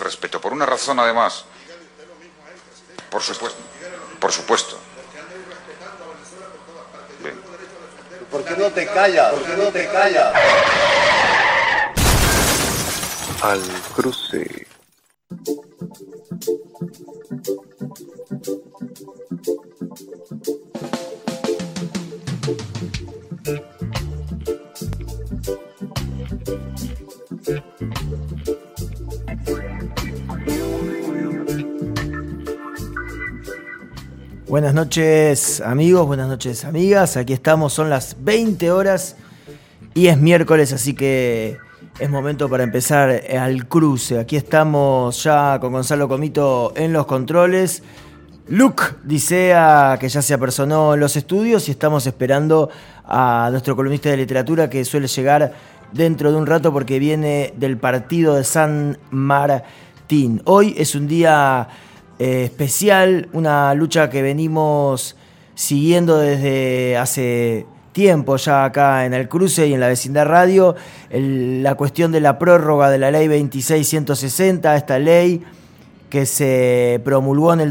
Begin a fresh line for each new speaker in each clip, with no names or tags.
respeto. Por una razón, además. Por supuesto. Por supuesto. Bien.
¿Por qué no te callas? ¿Por qué no te callas?
Al cruce.
Buenas noches amigos, buenas noches amigas, aquí estamos, son las 20 horas y es miércoles, así que es momento para empezar al cruce. Aquí estamos ya con Gonzalo Comito en los controles, Luke Dicea que ya se apersonó en los estudios y estamos esperando a nuestro columnista de literatura que suele llegar dentro de un rato porque viene del partido de San Martín. Hoy es un día especial, una lucha que venimos siguiendo desde hace tiempo ya acá en el cruce y en la vecindad radio, la cuestión de la prórroga de la ley 26.160, esta ley que se promulgó en el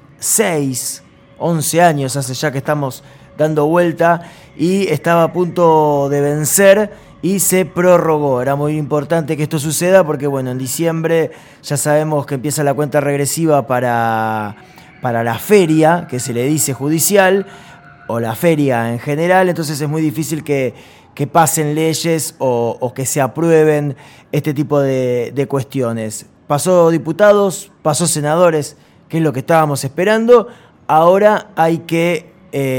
2006, 11 años hace ya que estamos dando vuelta y estaba a punto de vencer y se prorrogó. Era muy importante que esto suceda porque, bueno, en diciembre ya sabemos que empieza la cuenta regresiva para la feria, que se le dice judicial, o la feria en general, entonces es muy difícil que pasen leyes o que se aprueben este tipo de cuestiones. Pasó diputados, pasó senadores, que es lo que estábamos esperando. Ahora hay que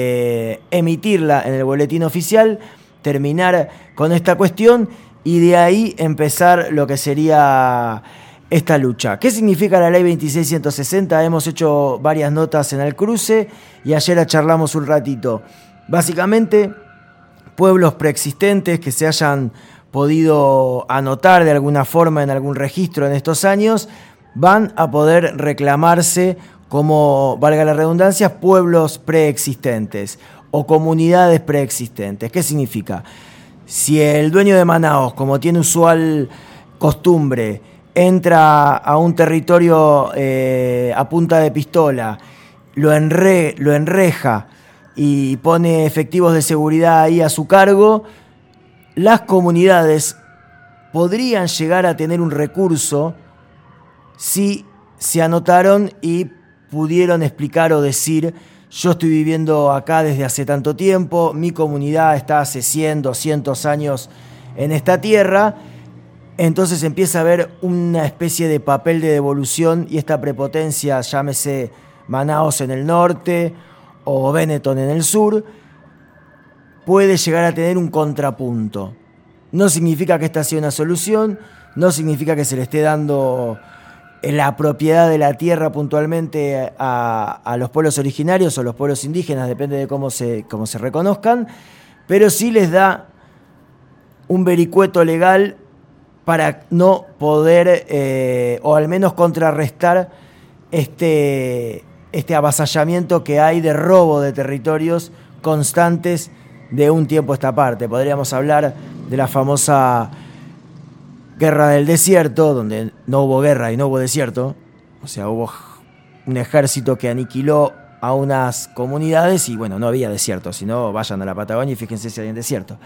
emitirla en el boletín oficial, terminar con esta cuestión y de ahí empezar lo que sería esta lucha. ¿Qué significa la ley 26.160? Hemos hecho varias notas en el cruce y ayer la charlamos un ratito. Básicamente, pueblos preexistentes que se hayan podido anotar de alguna forma en algún registro en estos años van a poder reclamarse como, valga la redundancia, pueblos preexistentes o comunidades preexistentes. ¿Qué significa? Si el dueño de Manaos, como tiene usual costumbre, entra a un territorio a punta de pistola, lo enreja y pone efectivos de seguridad ahí a su cargo, las comunidades podrían llegar a tener un recurso si se anotaron y pudieron explicar o decir: yo estoy viviendo acá desde hace tanto tiempo, mi comunidad está hace 100, 200 años en esta tierra. Entonces empieza a haber una especie de papel de devolución y esta prepotencia, llámese Manaos en el norte o Benetton en el sur, puede llegar a tener un contrapunto. No significa que esta sea una solución, no significa que se le esté dando la propiedad de la tierra puntualmente a los pueblos originarios o los pueblos indígenas, depende de cómo se reconozcan, pero sí les da un vericueto legal para no poder, o al menos contrarrestar este avasallamiento que hay de robo de territorios constantes de un tiempo a esta parte. Podríamos hablar de la famosa Guerra del Desierto, donde no hubo guerra y no hubo desierto, o sea, hubo un ejército que aniquiló a unas comunidades y bueno, no había desierto, sino vayan a la Patagonia y fíjense si hay un desierto.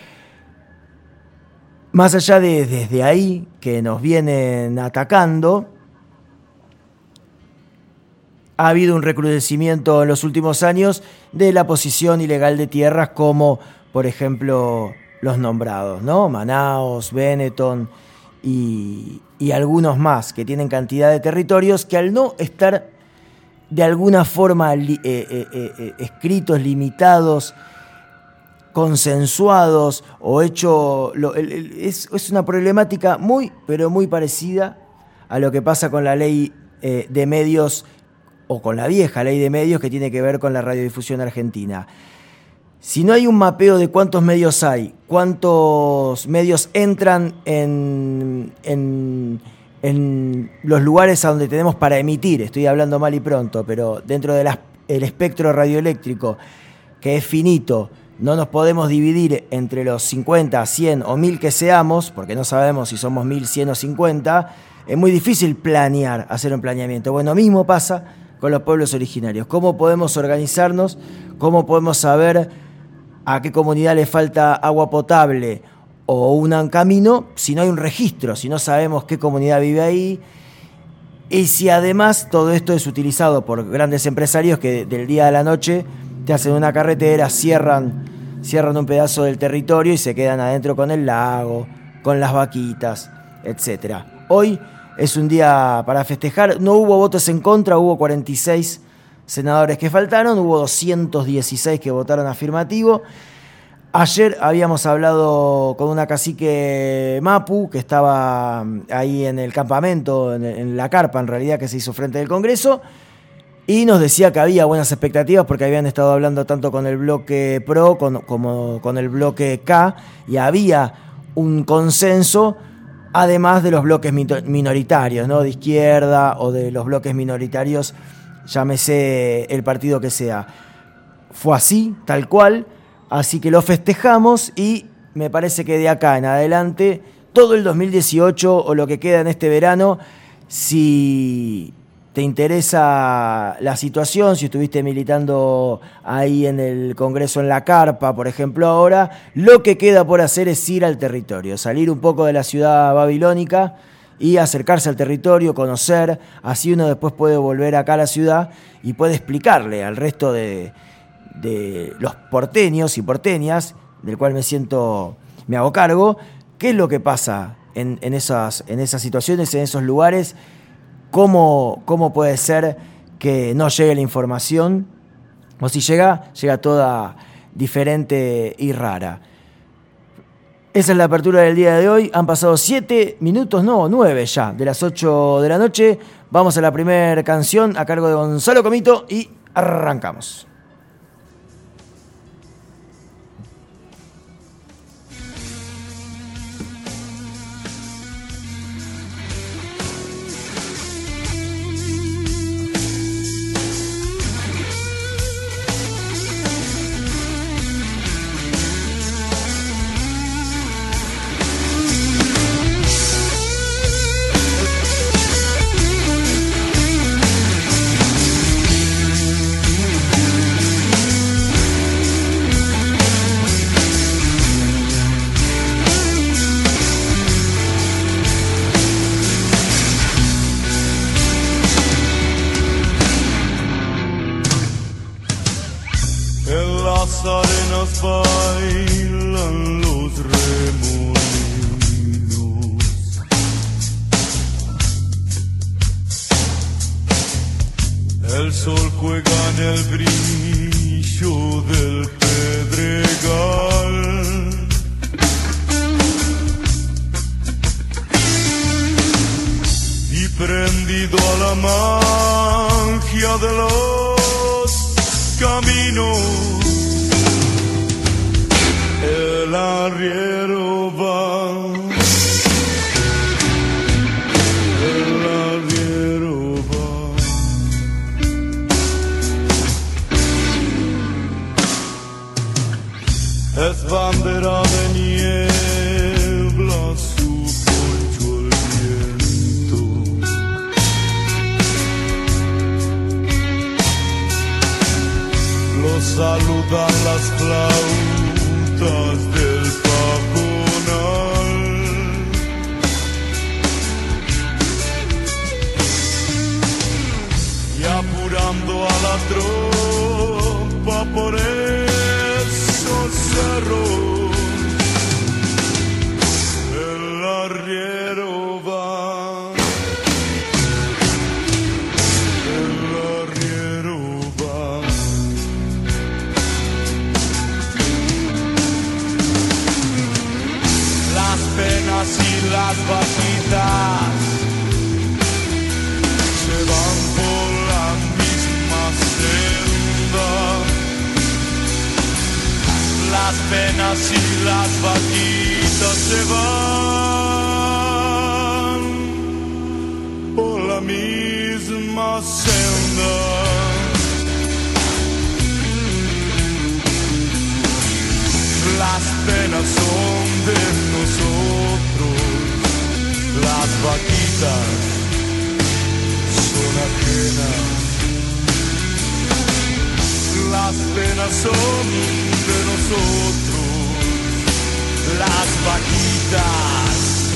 Más allá de desde ahí que nos vienen atacando, ha habido un recrudecimiento en los últimos años de la posesión ilegal de tierras como, por ejemplo, los nombrados, ¿no? Manaos, Benetton y algunos más que tienen cantidad de territorios que al no estar de alguna forma escritos, limitados, consensuados o hecho... Es una problemática muy, pero muy parecida a lo que pasa con la ley de medios o con la vieja ley de medios que tiene que ver con la radiodifusión argentina. Si no hay un mapeo de cuántos medios hay, cuántos medios entran en los lugares a donde tenemos para emitir, estoy hablando mal y pronto, pero dentro del espectro radioeléctrico, que es finito, no nos podemos dividir entre los 50, 100 o 1000 que seamos, porque no sabemos si somos 1000, 100 o 50, es muy difícil hacer un planeamiento. Bueno, mismo pasa con los pueblos originarios. ¿Cómo podemos organizarnos? ¿Cómo podemos saber a qué comunidad le falta agua potable o un camino si no hay un registro, si no sabemos qué comunidad vive ahí? Y si además todo esto es utilizado por grandes empresarios que del día a la noche te hacen una carretera, cierran un pedazo del territorio y se quedan adentro con el lago, con las vaquitas, etc. Hoy es un día para festejar. No hubo votos en contra, hubo 46 senadores que faltaron, hubo 216 que votaron afirmativo. Ayer habíamos hablado con una cacique mapu que estaba ahí en el campamento, en la carpa en realidad que se hizo frente del Congreso, y nos decía que había buenas expectativas porque habían estado hablando tanto con el bloque PRO como con el bloque K, y había un consenso, además de los bloques minoritarios, ¿no? De izquierda o de los bloques minoritarios, llámese el partido que sea. Fue así, tal cual. Así que lo festejamos y me parece que de acá en adelante, todo el 2018 o lo que queda en este verano, si te interesa la situación, si estuviste militando ahí en el Congreso en la carpa, por ejemplo ahora, lo que queda por hacer es ir al territorio, salir un poco de la ciudad babilónica y acercarse al territorio, conocer, así uno después puede volver acá a la ciudad y puede explicarle al resto de los porteños y porteñas, del cual me hago cargo, qué es lo que pasa en esas situaciones, en esos lugares, cómo puede ser que no llegue la información, o si llega toda diferente y rara. Esa es la apertura del día de hoy. Han pasado 7 minutos, no, 9 ya, de las 8 de la noche. Vamos a la primera canción a cargo de Gonzalo Comito y arrancamos.
las arenas bailan los remolinos. El sol juega en el brillo del pedregal. Y prendido a la magia de los caminos, el arriero va, el arriero va. Es bandera de niebla, su poncho el viento. Lo saludan las flautas del pajonal. Y apurando a la tropa por esos cerros, el arriero va, el arriero va. Las penas y las vaquitas se van por la misma senda. Las penas y las vaquitas se van por la misma senda. Las penas son de nosotros, las vaquitas son ajenas, las penas son de nosotros, las vaquitas.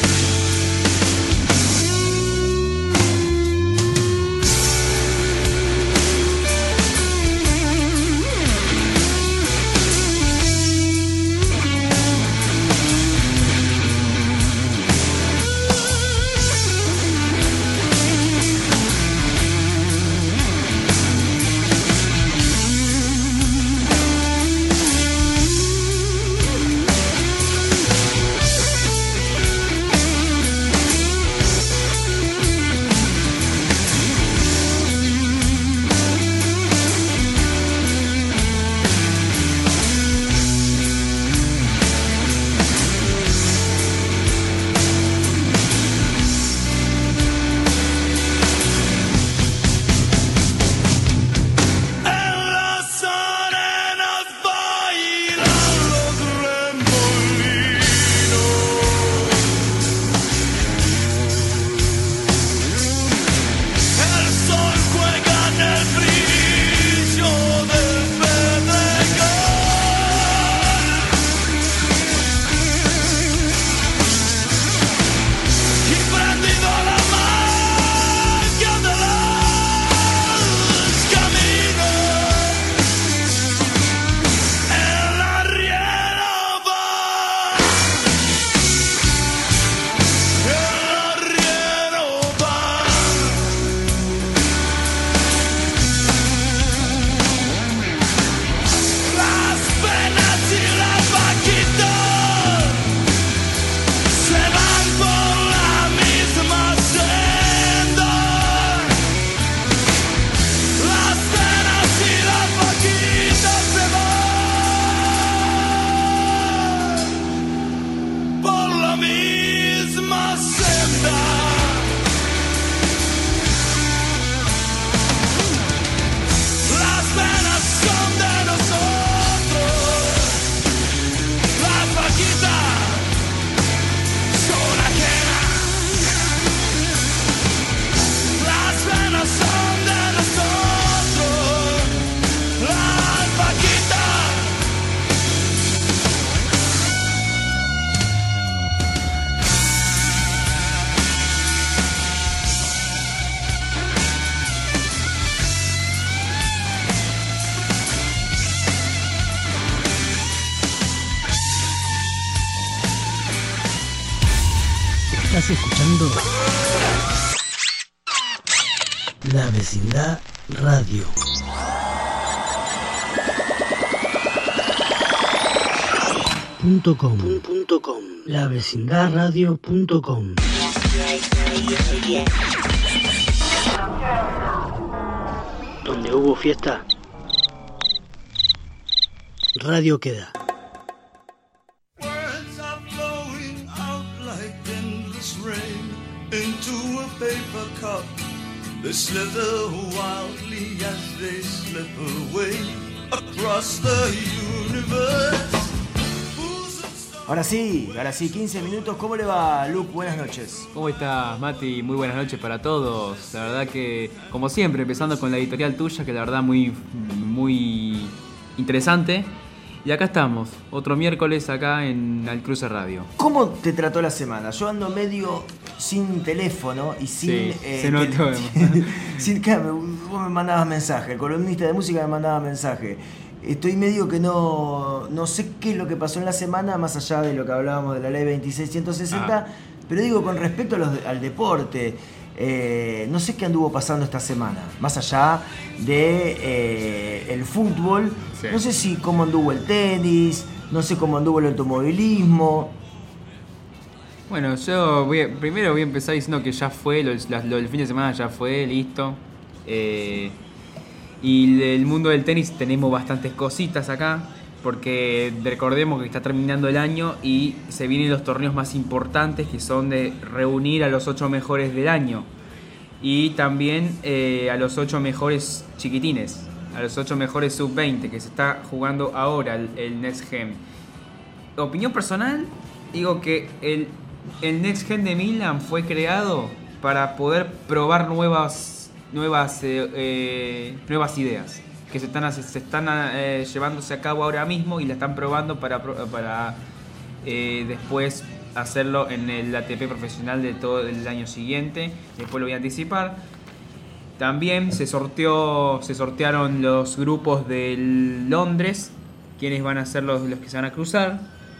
Estás escuchando La Vecindad Radio. .com. lavecindadradio.com. Donde hubo fiesta, radio queda.
Words are flowing out like endless rain into a paper cup. They slither wildly as they slip away across the universe.
Ahora sí, 15 minutos. ¿Cómo le va, Luke? Buenas noches.
¿Cómo estás, Mati? Muy buenas noches para todos. La verdad que, como siempre, empezando con la editorial tuya, que la verdad muy interesante. Y acá estamos, otro miércoles acá en Al Cruce Radio.
¿Cómo te trató la semana? Yo ando medio sin teléfono y sin...
Sí, se notó.
Vos me mandabas mensaje, el columnista de música me mandaba mensaje. Estoy medio que no sé qué es lo que pasó en la semana, más allá de lo que hablábamos de la ley 2660, pero digo con respecto al deporte, no sé qué anduvo pasando esta semana, más allá de el fútbol, sí. No sé si cómo anduvo el tenis, no sé cómo anduvo el automovilismo.
Bueno, yo primero voy a empezar diciendo que ya fue, lo del fin de semana ya fue, listo. Y del mundo del tenis tenemos bastantes cositas acá, porque recordemos que está terminando el año y se vienen los torneos más importantes, que son de reunir a los 8 mejores del año. Y también a los 8 mejores chiquitines, a los 8 mejores sub-20, que se está jugando ahora el Next Gen. Opinión personal, digo que el Next Gen de Milan fue creado para poder probar nuevas ideas que se están llevándose a cabo ahora mismo y la están probando para después hacerlo en el ATP profesional de todo el año siguiente. Después lo voy a anticipar. También se sortearon los grupos de Londres, quienes van a ser los que se van a cruzar.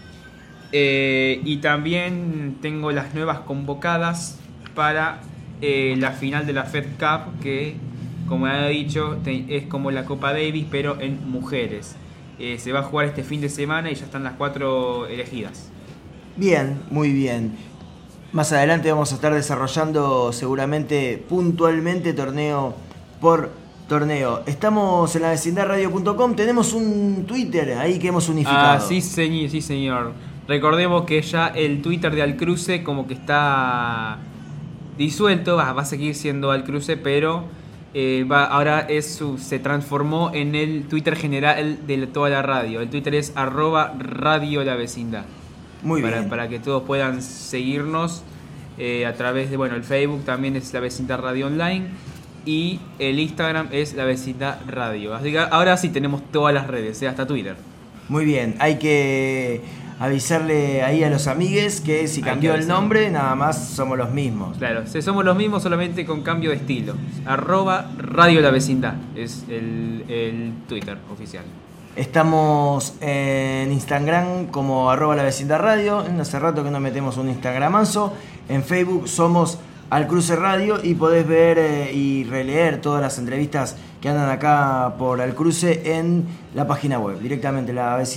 Y también tengo las nuevas convocadas para la final de la Fed Cup, que como he dicho es como la Copa Davis pero en mujeres. Se va a jugar este fin de semana y ya están las 4 elegidas.
Bien, muy bien. Más adelante vamos a estar desarrollando seguramente puntualmente torneo por torneo. Estamos en la vecindadradio.com, tenemos un Twitter ahí que hemos unificado.
Sí señor. Recordemos que ya el Twitter de Alcruce como que está disuelto, va a seguir siendo Alcruce, pero ahora se transformó en el Twitter general de toda la radio. El Twitter es @Radio La Vecindad.
Muy bien.
Para que todos puedan seguirnos a través de, el Facebook también es La Vecindad Radio Online y el Instagram es La Vecindad Radio. Así que ahora sí tenemos todas las redes, hasta Twitter.
Muy bien, hay que avisarle ahí a los amigues que si cambió el nombre, nada más somos los mismos.
Claro, somos los mismos solamente con cambio de estilo. @Radio La Vecindad es el Twitter oficial.
Estamos en Instagram como @La Vecindad Radio. Hace rato que no metemos un Instagramazo. En Facebook somos Alcruce Radio y podés ver y releer todas las entrevistas que andan acá por Alcruce en la página web, directamente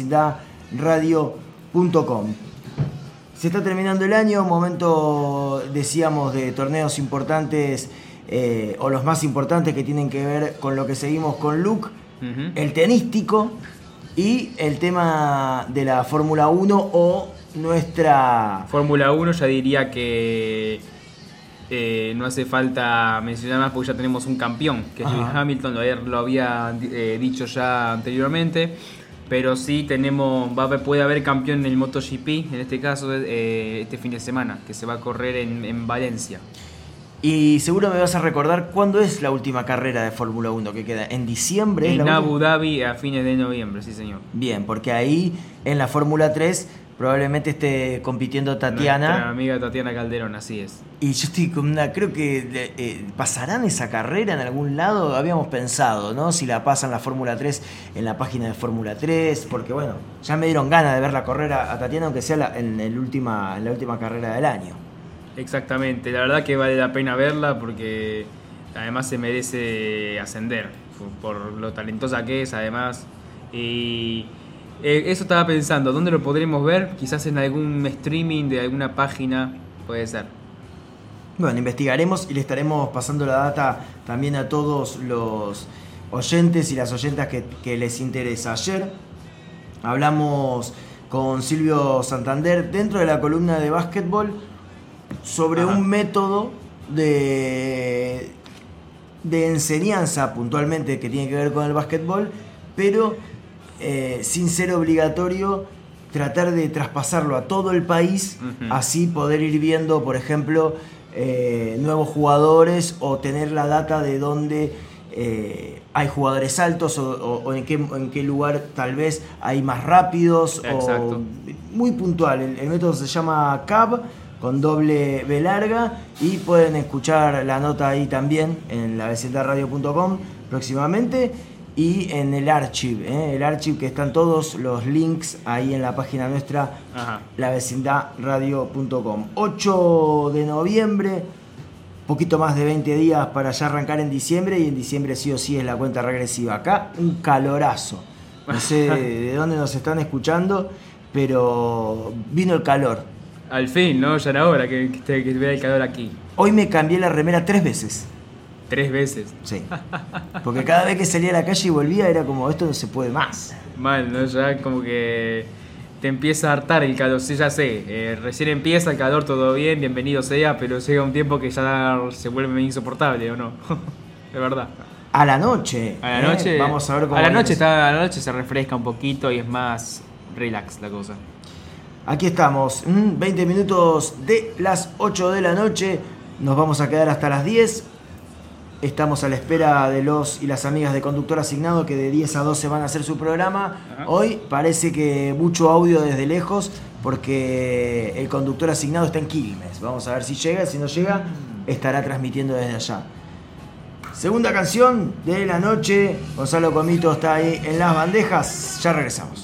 lavecindadradio.com. Se está terminando el año, momento, decíamos, de torneos importantes o los más importantes que tienen que ver con lo que seguimos con Luke. Uh-huh. El tenístico y el tema de la Fórmula 1 o nuestra...
Fórmula 1 ya diría que no hace falta mencionar más porque ya tenemos un campeón, que es Lewis Hamilton, lo había dicho ya anteriormente, pero sí puede haber campeón en el MotoGP, en este caso este fin de semana, que se va a correr en Valencia.
Y seguro me vas a recordar cuándo es la última carrera de Fórmula 1 que queda. ¿En diciembre?
En Abu Dhabi a fines de noviembre, sí señor.
Bien, porque ahí en la Fórmula 3 probablemente esté compitiendo Tatiana.
Nuestra amiga Tatiana Calderón, así es.
Y yo estoy con creo que pasarán esa carrera en algún lado. Habíamos pensado, ¿no? Si la pasan la Fórmula 3 en la página de Fórmula 3, porque bueno, ya me dieron ganas de verla correr a Tatiana, aunque sea en la última carrera del año.
Exactamente, la verdad que vale la pena verla porque además se merece ascender por lo talentosa que es además. Y eso estaba pensando, ¿dónde lo podremos ver? Quizás en algún streaming de alguna página, puede ser.
Bueno, investigaremos y le estaremos pasando la data también a todos los oyentes y las oyentas que les interesa. Ayer hablamos con Silvio Santander dentro de la columna de básquetbol sobre un método de enseñanza puntualmente que tiene que ver con el básquetbol, pero sin ser obligatorio tratar de traspasarlo a todo el país, así poder ir viendo, por ejemplo, nuevos jugadores o tener la data de dónde hay jugadores altos o en qué lugar tal vez hay más rápidos.
Exacto.
O muy puntual. El método se llama CAB con doble B larga y pueden escuchar la nota ahí también en lavecindadradio.com próximamente y en el archive, el archive que están todos los links ahí en la página nuestra, lavecindadradio.com. 8 de noviembre, poquito más de 20 días para ya arrancar en diciembre, y en diciembre sí o sí es la cuenta regresiva. Acá un calorazo, no sé de dónde nos están escuchando, pero vino el calor.
Al fin, ¿no? Ya era hora que vea el calor aquí.
Hoy me cambié la remera 3 veces.
3 veces.
Sí. Porque cada vez que salía a la calle y volvía era como, esto no se puede más.
Mal, ¿no? Ya como que te empieza a hartar el calor. Sí, ya sé. Recién empieza el calor, todo bien, bienvenido sea, pero llega un tiempo que ya se vuelve insoportable, ¿o no? De verdad.
A la noche.
A la noche.
Vamos a ver cómo.
A la noche se refresca un poquito y es más relax la cosa.
Aquí estamos, 20 minutos de las 8 de la noche. Nos vamos a quedar hasta las 10. Estamos a la espera de los y las amigas de Conductor Asignado, que de 10 a 12 van a hacer su programa. Hoy parece que mucho audio desde lejos, porque el conductor asignado está en Quilmes. Vamos a ver si llega. Si no llega, estará transmitiendo desde allá. Segunda canción de la noche. Gonzalo Comito está ahí en las bandejas. Ya regresamos.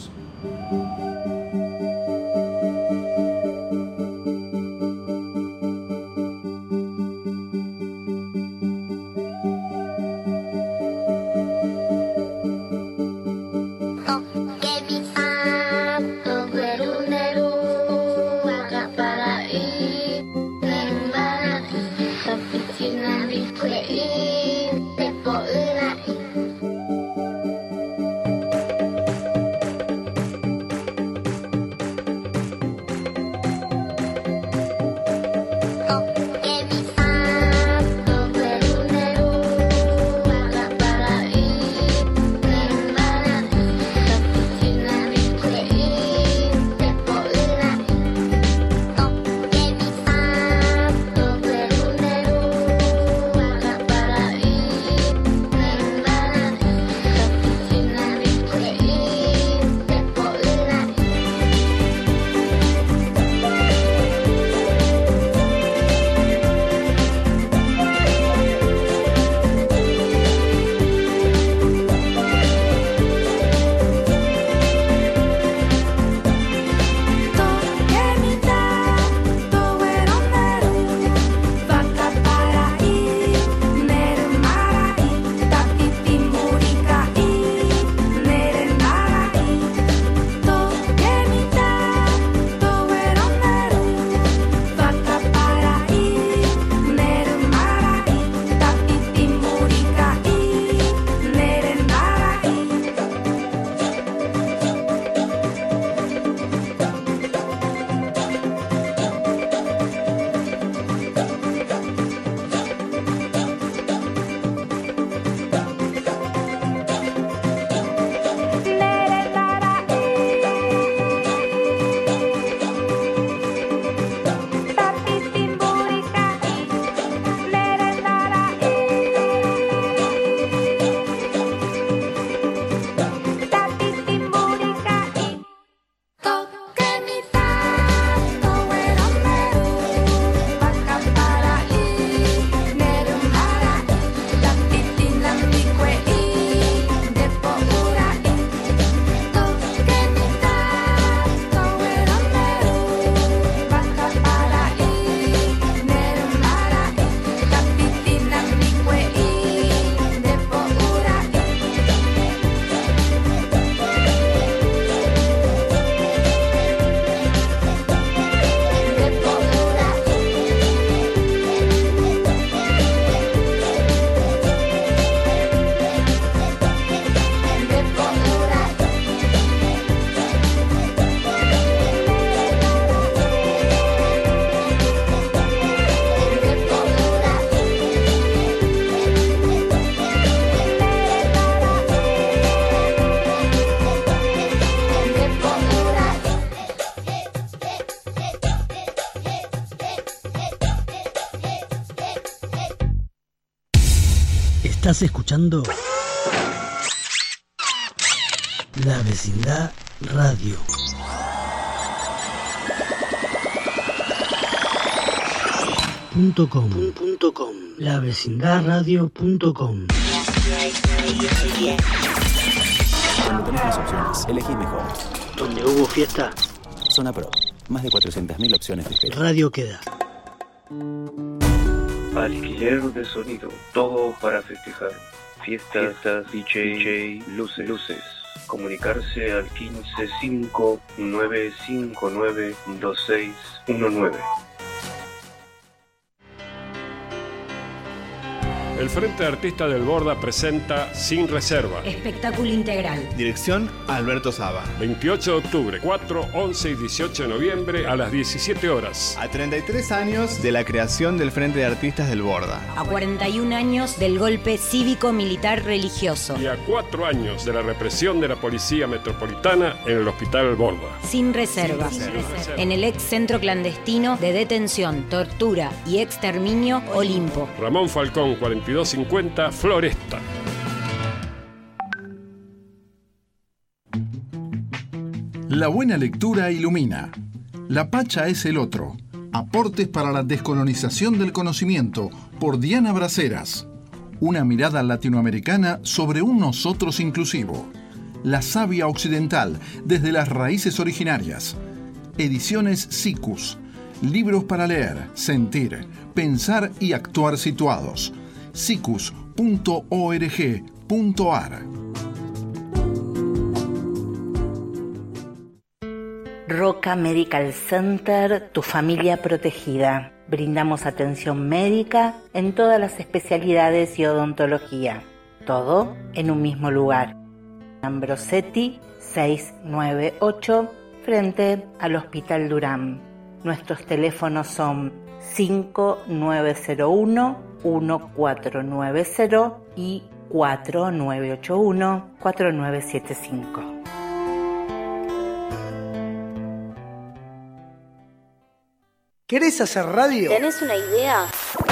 Estás escuchando La Vecindad Radio. .com. lavecindadradio.com.
Cuando tenés más opciones, elegís mejor.
Donde hubo fiesta,
Zona Pro. Más de 400.000 opciones de espera.
Radio Queda.
Alquiler de sonido, todo para festejar. Fiestas, DJ, luces. Comunicarse al 155-959-2619.
El Frente de Artistas del Borda presenta Sin Reserva.
Espectáculo integral.
Dirección Alberto Saba.
28 de octubre, 4, 11 y 18 de noviembre a las 17 horas.
A 33 años de la creación del Frente de Artistas del Borda.
A 41 años del golpe cívico-militar religioso.
Y a 4 años de la represión de la Policía Metropolitana en el Hospital Borda.
Sin reserva. En el ex centro clandestino de detención, tortura y exterminio Olimpo.
Ramón Falcón, 4250, Floresta.
La buena lectura ilumina. La Pacha es el otro. Aportes para la descolonización del conocimiento, por Diana Braceras. Una mirada latinoamericana sobre un nosotros inclusivo. La savia occidental, desde las raíces originarias. Ediciones SICUS. Libros para leer, sentir, pensar y actuar situados. sicus.org.ar.
Roca Medical Center, tu familia protegida. Brindamos atención médica en todas las especialidades y odontología. Todo en un mismo lugar. Ambrosetti 698, frente al Hospital Durán. Nuestros teléfonos son 5901-1490 y 4981-4975.
¿Querés hacer radio?
¿Tenés una idea?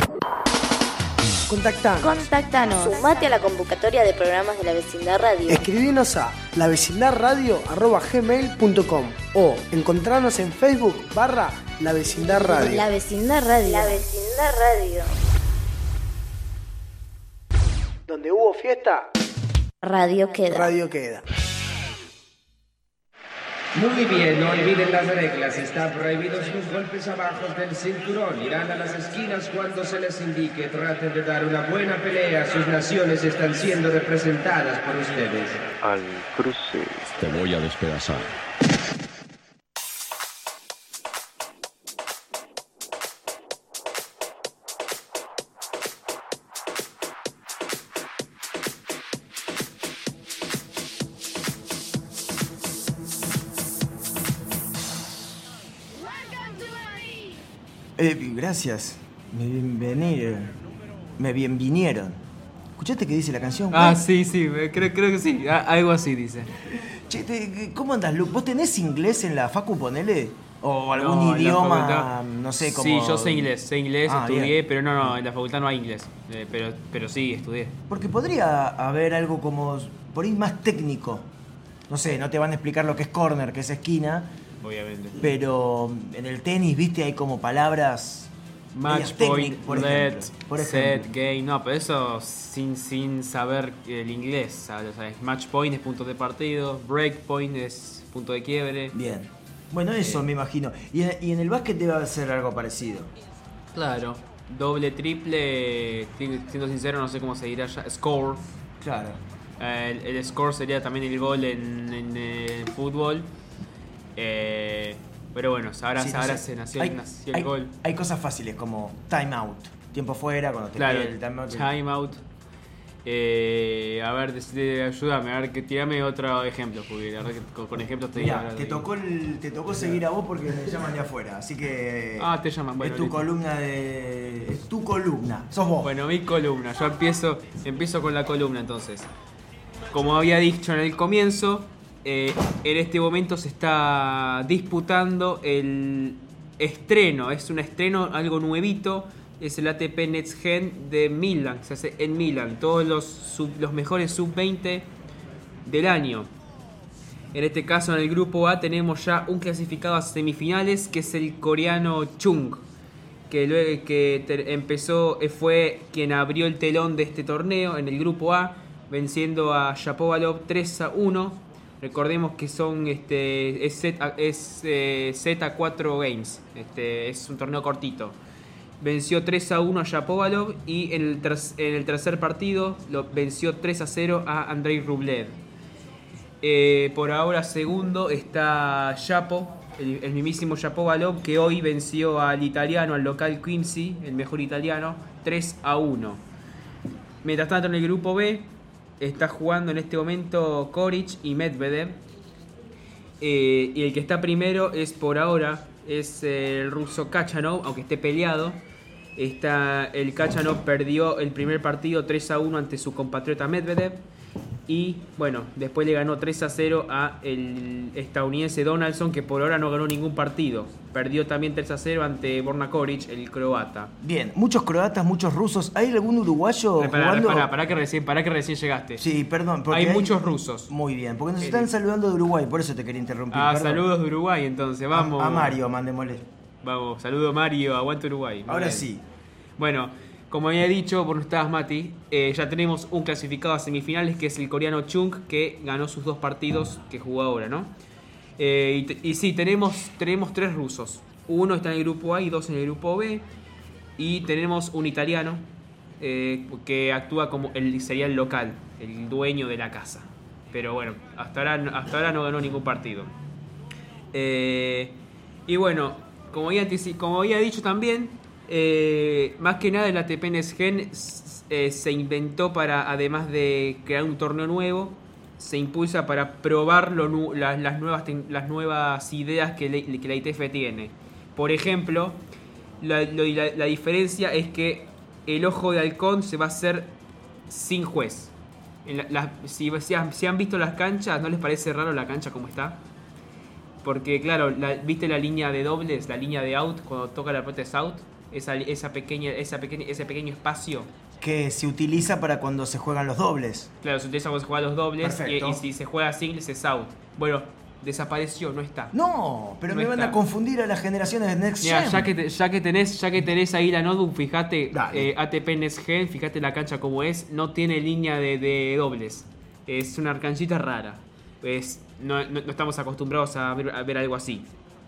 Contactanos.
Sumate a la convocatoria de programas de La Vecindad Radio.
Escribinos a lavecindadradio@gmail.com o encontrarnos en Facebook /La Vecindad Radio.
La Vecindad Radio. La Vecindad Radio.
Donde hubo fiesta,
radio queda.
Radio queda.
Muy bien, no olviden las reglas. Están prohibidos los golpes abajo del cinturón. Irán a las esquinas cuando se les indique. Traten de dar una buena pelea. Sus naciones están siendo representadas por ustedes.
Al cruce.
Te voy a despedazar.
Gracias. Me bienvinieron. ¿Escuchaste qué dice la canción?
Ah, sí, creo que sí. Algo así dice.
Che, ¿cómo andás, Luke? ¿Vos tenés inglés en la facu, ponele? ¿O algún idioma? No sé cómo.
Sí, yo sé inglés, estudié,
bien.
pero no, en la facultad no hay inglés. Pero sí, estudié.
Porque podría haber algo como por ahí más técnico. No sé, no te van a explicar lo que es corner, que es esquina.
Obviamente.
Pero en el tenis, viste, hay como palabras.
Match point, let, set, game. No, pero eso sin saber el inglés, ¿sabes? O sea, match point es punto de partido, break point es punto de quiebre.
Bien. Bueno, eso me imagino. Y en el básquet debe ser algo parecido.
Claro. Doble, triple, siendo sincero, no sé cómo se dirá ya. Score.
Claro.
El score sería también el gol en fútbol. Pero bueno, ahora se nació el gol.
Hay cosas fáciles como time out, tiempo fuera, cuando te
claro,
pide el time out.
Time out. A ver, ayúdame, a ver, tirame otro ejemplo, porque la verdad que con ejemplos te
Mirá, te tocó seguir a vos porque me llaman de afuera, así que.
Te llaman, bueno.
Es tu columna es tu columna, sos vos.
Bueno, mi columna, yo empiezo con la columna entonces. Como había dicho en el comienzo, en este momento se está disputando el estreno, es un estreno algo nuevito, es el ATP Next Gen de Milán, se hace en Milán, todos los mejores sub-20 del año. En este caso, en el grupo A tenemos ya un clasificado a semifinales, que es el coreano Chung, que luego fue quien abrió el telón de este torneo en el grupo A, venciendo a Shapovalov 3-1. Recordemos que son es set a 4 games, es un torneo cortito. Venció 3-1 a Shapovalov y en el tercer partido lo venció 3-0 a Andrei Rublev. Por ahora segundo está Shapo, el mismísimo Shapovalov, que hoy venció al italiano, al local Quincy, el mejor italiano, 3-1. Mientras tanto, en el grupo B está jugando en este momento Koric y Medvedev. Y el que está primero es por ahora es el ruso Khachanov, aunque esté peleado. El Khachanov perdió el primer partido 3-1 ante su compatriota Medvedev. Y bueno, después le ganó 3-0 a el estadounidense Donaldson, que por ahora no ganó ningún partido. Perdió también 3-0 ante Borna Koric, el croata.
Bien, muchos croatas, muchos rusos. ¿Hay algún uruguayo jugando?
Para que recién llegaste.
Sí, perdón.
Hay muchos rusos.
Muy bien, porque nos están saludando de Uruguay, por eso te quería interrumpir.
Perdón. Saludos de Uruguay, entonces, vamos.
A Mario, mandémosle.
Vamos, saludo Mario, aguante Uruguay.
Ahora bien. Sí.
Bueno, como había dicho, vos no estabas, Mati, ya tenemos un clasificado a semifinales, que es el coreano Chung, que ganó sus 2 partidos que jugó ahora, ¿no? Y sí, tenemos 3 rusos. Uno está en el grupo A y 2 en el grupo B. Y tenemos un italiano que actúa como sería el local, el dueño de la casa. Pero bueno, hasta ahora no ganó ningún partido. Y bueno, como había dicho también, más que nada el ATP Next Gen se inventó para, además de crear un torneo nuevo, se impulsa para probar las nuevas ideas que la ITF tiene. Por ejemplo, la diferencia es que el ojo de halcón se va a hacer sin juez. Si han visto las canchas, ¿no les parece raro la cancha como está? Porque claro, ¿viste la línea de dobles, la línea de out, cuando toca la pelota es out? Ese pequeño espacio
que se utiliza para cuando se juegan los dobles.
Claro, se utiliza cuando se juegan los dobles y si se juega singles es out. Bueno, desapareció, no está.
No, pero no me van a confundir a las generaciones de Next Gen.
Ya que tenés ahí la notebook, fíjate, ATP Next Gen, fíjate la cancha como es, no tiene línea de dobles. Es una canchita rara. No estamos acostumbrados a ver algo así.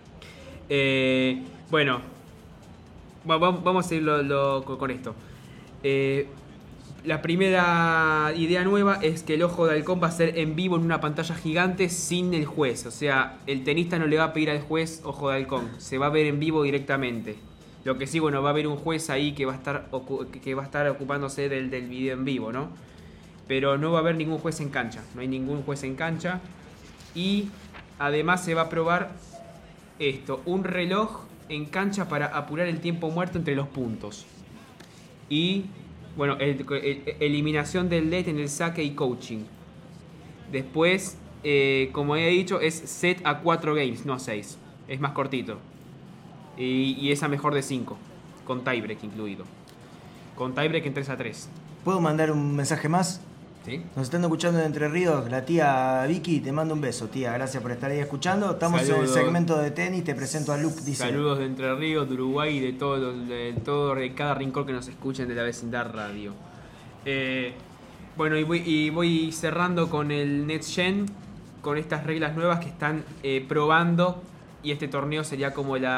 Bueno, vamos a ir con esto. La primera idea nueva es que el ojo de halcón va a ser en vivo en una pantalla gigante sin el juez. O sea, el tenista no le va a pedir al juez ojo de halcón, se va a ver en vivo directamente. Lo que sí, bueno, va a haber un juez ahí que va a estar ocupándose del video en vivo, ¿no? Pero no va a haber ningún juez en cancha, no hay ningún juez en cancha. Y además se va a probar un reloj en cancha para apurar el tiempo muerto entre los puntos. Y bueno, eliminación del LED en el saque y coaching. Después, como había dicho, es set a 4 games, no a 6. Es más cortito. Y es a mejor de 5, con tiebreak incluido. Con tiebreak en 3-3.
¿Puedo mandar un mensaje más?
¿Sí?
Nos están escuchando de Entre Ríos, la tía Vicky, te mando un beso, tía, gracias por estar ahí escuchando. Estamos en el segmento de tenis, te presento a Luke, dice.
Saludos de Entre Ríos, de Uruguay y de cada rincón que nos escuchen de la vecindad radio. Bueno, y voy cerrando con el Next Gen, con estas reglas nuevas que están probando, y este torneo sería como el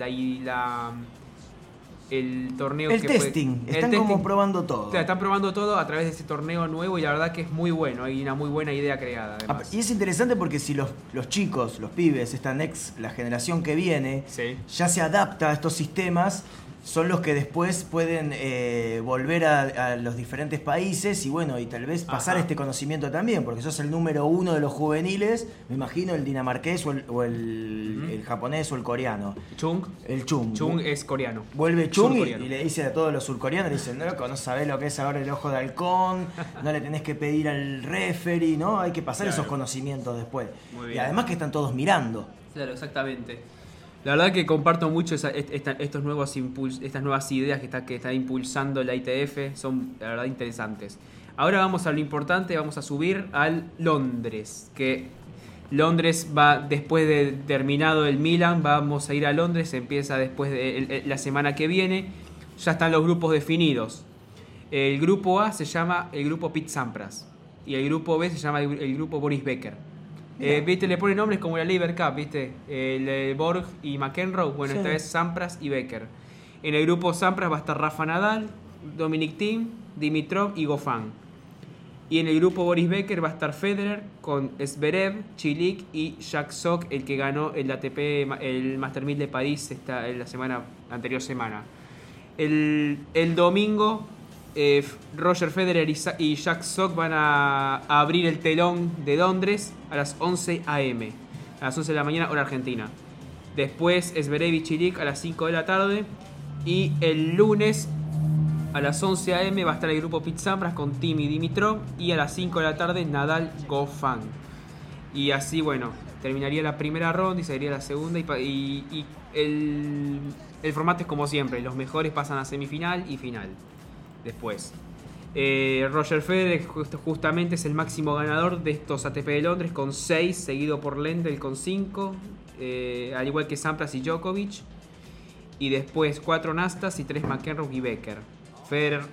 torneo
el testing, están como probando todo.
O sea, están probando todo a través de ese torneo nuevo y la verdad que es muy bueno, hay una muy buena idea creada además.
Y es interesante porque si los chicos, los pibes, la generación que viene,
sí,
ya se adapta a estos sistemas, son los que después pueden volver a los diferentes países y bueno, y tal vez pasar este conocimiento también, porque sos el número 1 de los juveniles, me imagino el dinamarqués o el japonés o el coreano.
Chung.
El Chung.
Chung es coreano.
Vuelve Chung y le dice a todos los surcoreanos, le dicen, no sabés lo que es ahora el ojo de halcón, no le tenés que pedir al referee, ¿no? Hay que pasar esos conocimientos después.
Muy bien.
Y además que están todos mirando.
Claro, exactamente. La verdad que comparto mucho estas nuevas ideas que está impulsando la ITF, son la verdad interesantes. Ahora vamos a lo importante, vamos a subir al Londres, que Londres va después de terminado el Milan, vamos a ir a Londres, empieza después de la semana que viene, ya están los grupos definidos. El grupo A se llama el grupo Pete Sampras y el grupo B se llama el grupo Boris Becker. ¿Viste? Le pone nombres como la Lever Cup, ¿viste? Borg y McEnroe. Bueno, sí. Esta vez Sampras y Becker. En el grupo Sampras va a estar Rafa Nadal, Dominic Thiem, Dimitrov y Goffin. Y en el grupo Boris Becker va a estar Federer con Zverev, Chilik y Jack Sock, el que ganó el ATP, el Master 1000 de París en la anterior semana. El domingo Roger Federer y Jack Sock van a abrir el telón de Londres a las 11 a.m. A las 11 de la mañana, hora argentina. Después Zverev y Cilic a las 5 de la tarde. Y el lunes a las 11 a.m. va a estar el grupo Pete Sampras con Thiem y Dimitrov. Y a las 5 de la tarde Nadal, Goffin. Y así, bueno, terminaría la primera ronda y seguiría la segunda. Y el formato es como siempre. Los mejores pasan a semifinal y final. Después Roger Federer justamente es el máximo ganador de estos ATP de Londres con 6, seguido por Lendl con 5, al igual que Sampras y Djokovic. Y después 4 Nastas y 3 McEnroe y Becker. Federer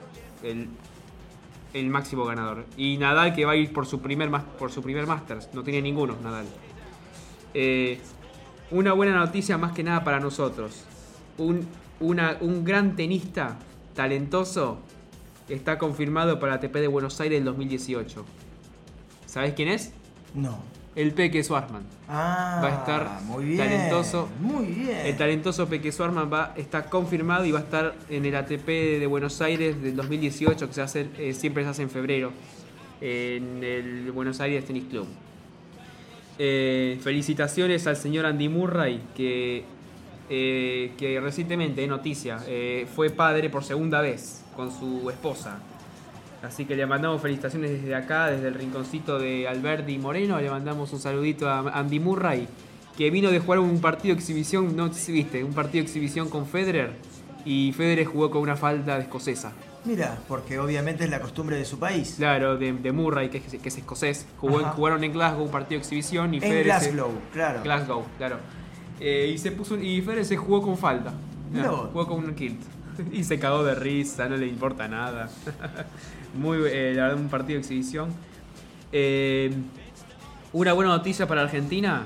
el máximo ganador. Y Nadal, que va a ir por su primer Masters. No tiene ninguno Nadal. Una buena noticia más que nada para nosotros. Un gran tenista talentoso está confirmado para la ATP de Buenos Aires del 2018. ¿Sabés quién es?
No.
El Peque Schwartzman.
Va
a estar
muy bien,
talentoso.
Muy bien.
El talentoso Peque Schwartzman está confirmado y va a estar en el ATP de Buenos Aires del 2018, que se hace, siempre se hace en febrero, en el Buenos Aires Tennis Club. Felicitaciones al señor Andy Murray, que recientemente, noticia, fue padre por segunda vez con su esposa. Así que le mandamos felicitaciones desde acá, desde el rinconcito de Alberti Moreno. Le mandamos un saludito a Andy Murray, que vino de jugar un partido de exhibición, no sé si viste, un partido de exhibición con Federer, y Federer jugó con una falda de escocesa.
Mira, porque obviamente es la costumbre de su país.
Claro, de Murray, que es escocés. Jugaron en Glasgow un partido de exhibición y Federer
claro.
Glasgow, claro. Y Federer se jugó con falda. Jugó con un kilt. Y se cagó de risa, no le importa nada. La verdad, un partido de exhibición. Una buena noticia para Argentina.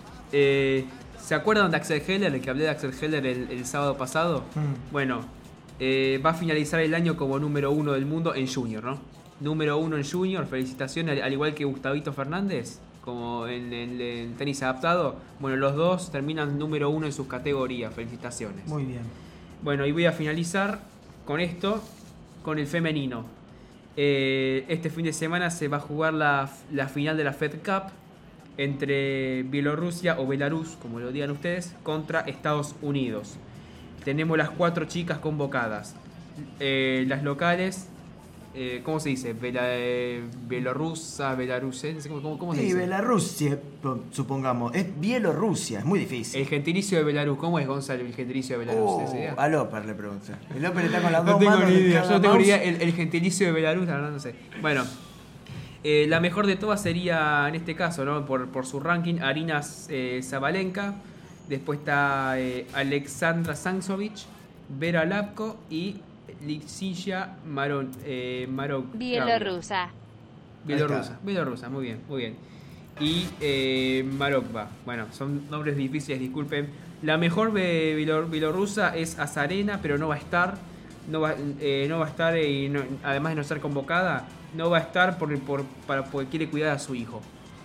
¿Se acuerdan de Axel Heller? El que hablé de Axel Heller el sábado pasado. Bueno, va a finalizar el año como número 1 del mundo en Junior, ¿no? Número 1 en Junior, felicitaciones, al igual que Gustavito Fernández, como en el tenis adaptado. Bueno, los dos terminan número 1 en sus categorías, felicitaciones.
Muy bien.
Bueno, y voy a finalizar con esto, con el femenino. Este fin de semana se va a jugar la final de la Fed Cup entre Bielorrusia o Belarus, como lo digan ustedes, contra Estados Unidos. Tenemos las 4 chicas convocadas. Las locales, ¿cómo se dice? Bielorrusa, belarusense, ¿cómo se dice?
Sí, Bielorrusia, supongamos. Es Bielorrusia, es muy difícil.
El gentilicio de Belarus, ¿cómo es, Gonzalo, el gentilicio de Belarus?
A López le pregunté. El López está con las
no
dos
tengo
manos.
Ni idea. Yo no tengo ni idea. El gentilicio de Belarus, la verdad no sé. Bueno, la mejor de todas sería, en este caso, ¿no? por su ranking, Arina Zabalenka. Después está Alexandra Sansovic, Vera Lapko y Licia Marok.
Bielorrusa, muy bien. Y Marokva. Bueno, son nombres difíciles, disculpen. La mejor bielorrusa es Azarena, pero no va a estar. No va a estar, y no, además de no ser convocada, no va a estar porque quiere cuidar a su hijo.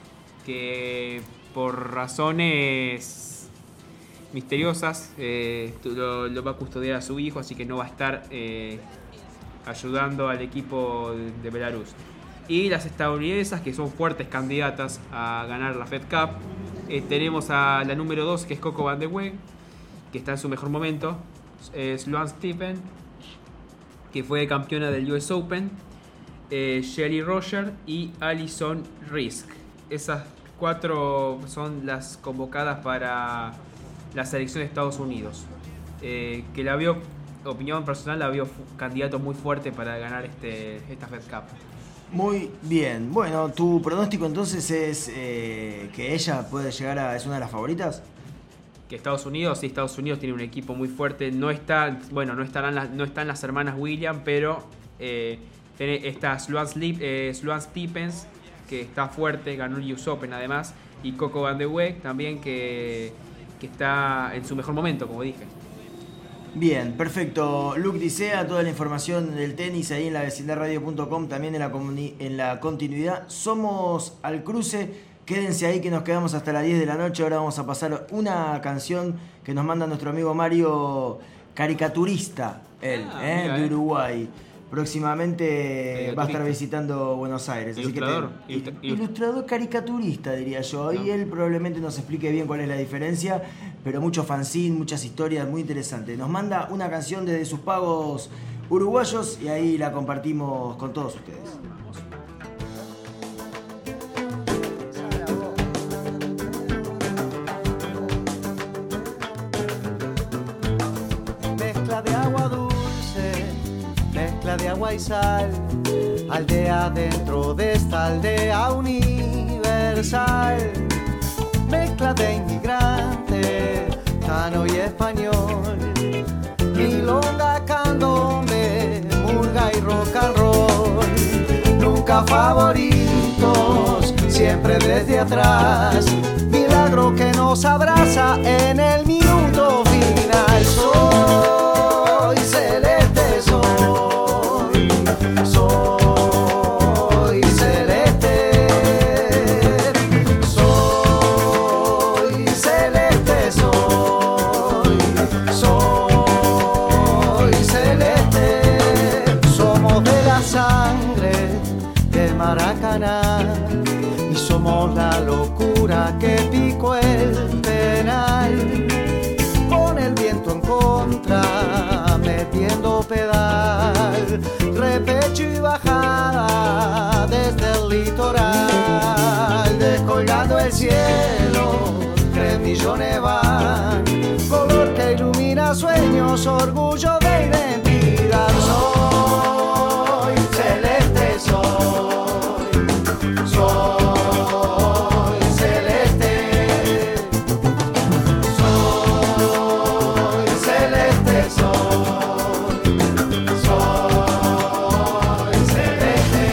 Que por razones misteriosas lo va a custodiar a su hijo, así que no va a estar ayudando al equipo de Belarus. Y las estadounidenses, que son fuertes candidatas a ganar la Fed Cup, tenemos a la número 2, que es Coco Van de Weg, que está en su mejor momento, Sloane Stephens, que fue campeona del US Open, Shelly Roger y Alison Risk. Esas 4 son las convocadas para la selección de Estados Unidos, que la veo, opinión personal, la veo candidato muy fuerte para ganar esta Fed Cup.
Muy bien. Bueno, tu pronóstico entonces es que ella puede llegar a... ¿Es una de las favoritas?
Que Estados Unidos tiene un equipo muy fuerte. No están las hermanas Williams, pero está Sloane Stephens, que está fuerte, ganó el US Open además, y Coco Van de Weg también, que está en su mejor momento, como dije.
Bien, perfecto. Luke Dicea, toda la información del tenis ahí en lavecindadradio.com, también en la continuidad. Somos Al Cruce, quédense ahí que nos quedamos hasta las 10 de la noche. Ahora vamos a pasar una canción que nos manda nuestro amigo Mario, caricaturista, él, de Uruguay. próximamente va a estar visitando Buenos Aires.
Ilustrador.
Ilustrador caricaturista, diría yo. Y él probablemente nos explique bien cuál es la diferencia, pero mucho fanzine, muchas historias, muy interesantes. Nos manda una canción desde sus pagos uruguayos y ahí la compartimos con todos ustedes.
Mezcla de agua dulce, mezcla de agua y sal, aldea dentro de esta aldea universal. Mezcla de inmigrante, cano y español, milonga, candombe, murga y rock and roll. Nunca favoritos, siempre desde atrás, milagro que nos abraza en el minuto final. Soy celeste, soy celeste, soy celeste, soy celeste. Somos de la sangre del Maracaná y somos la locura que picó el penal. Con el viento en contra, metiendo pedal, repecho y bajada desde el litoral, descolgando el cielo, 3 millones van, color que ilumina sueños, orgullo de identidad. Soy celeste, soy celeste, soy celeste, soy celeste.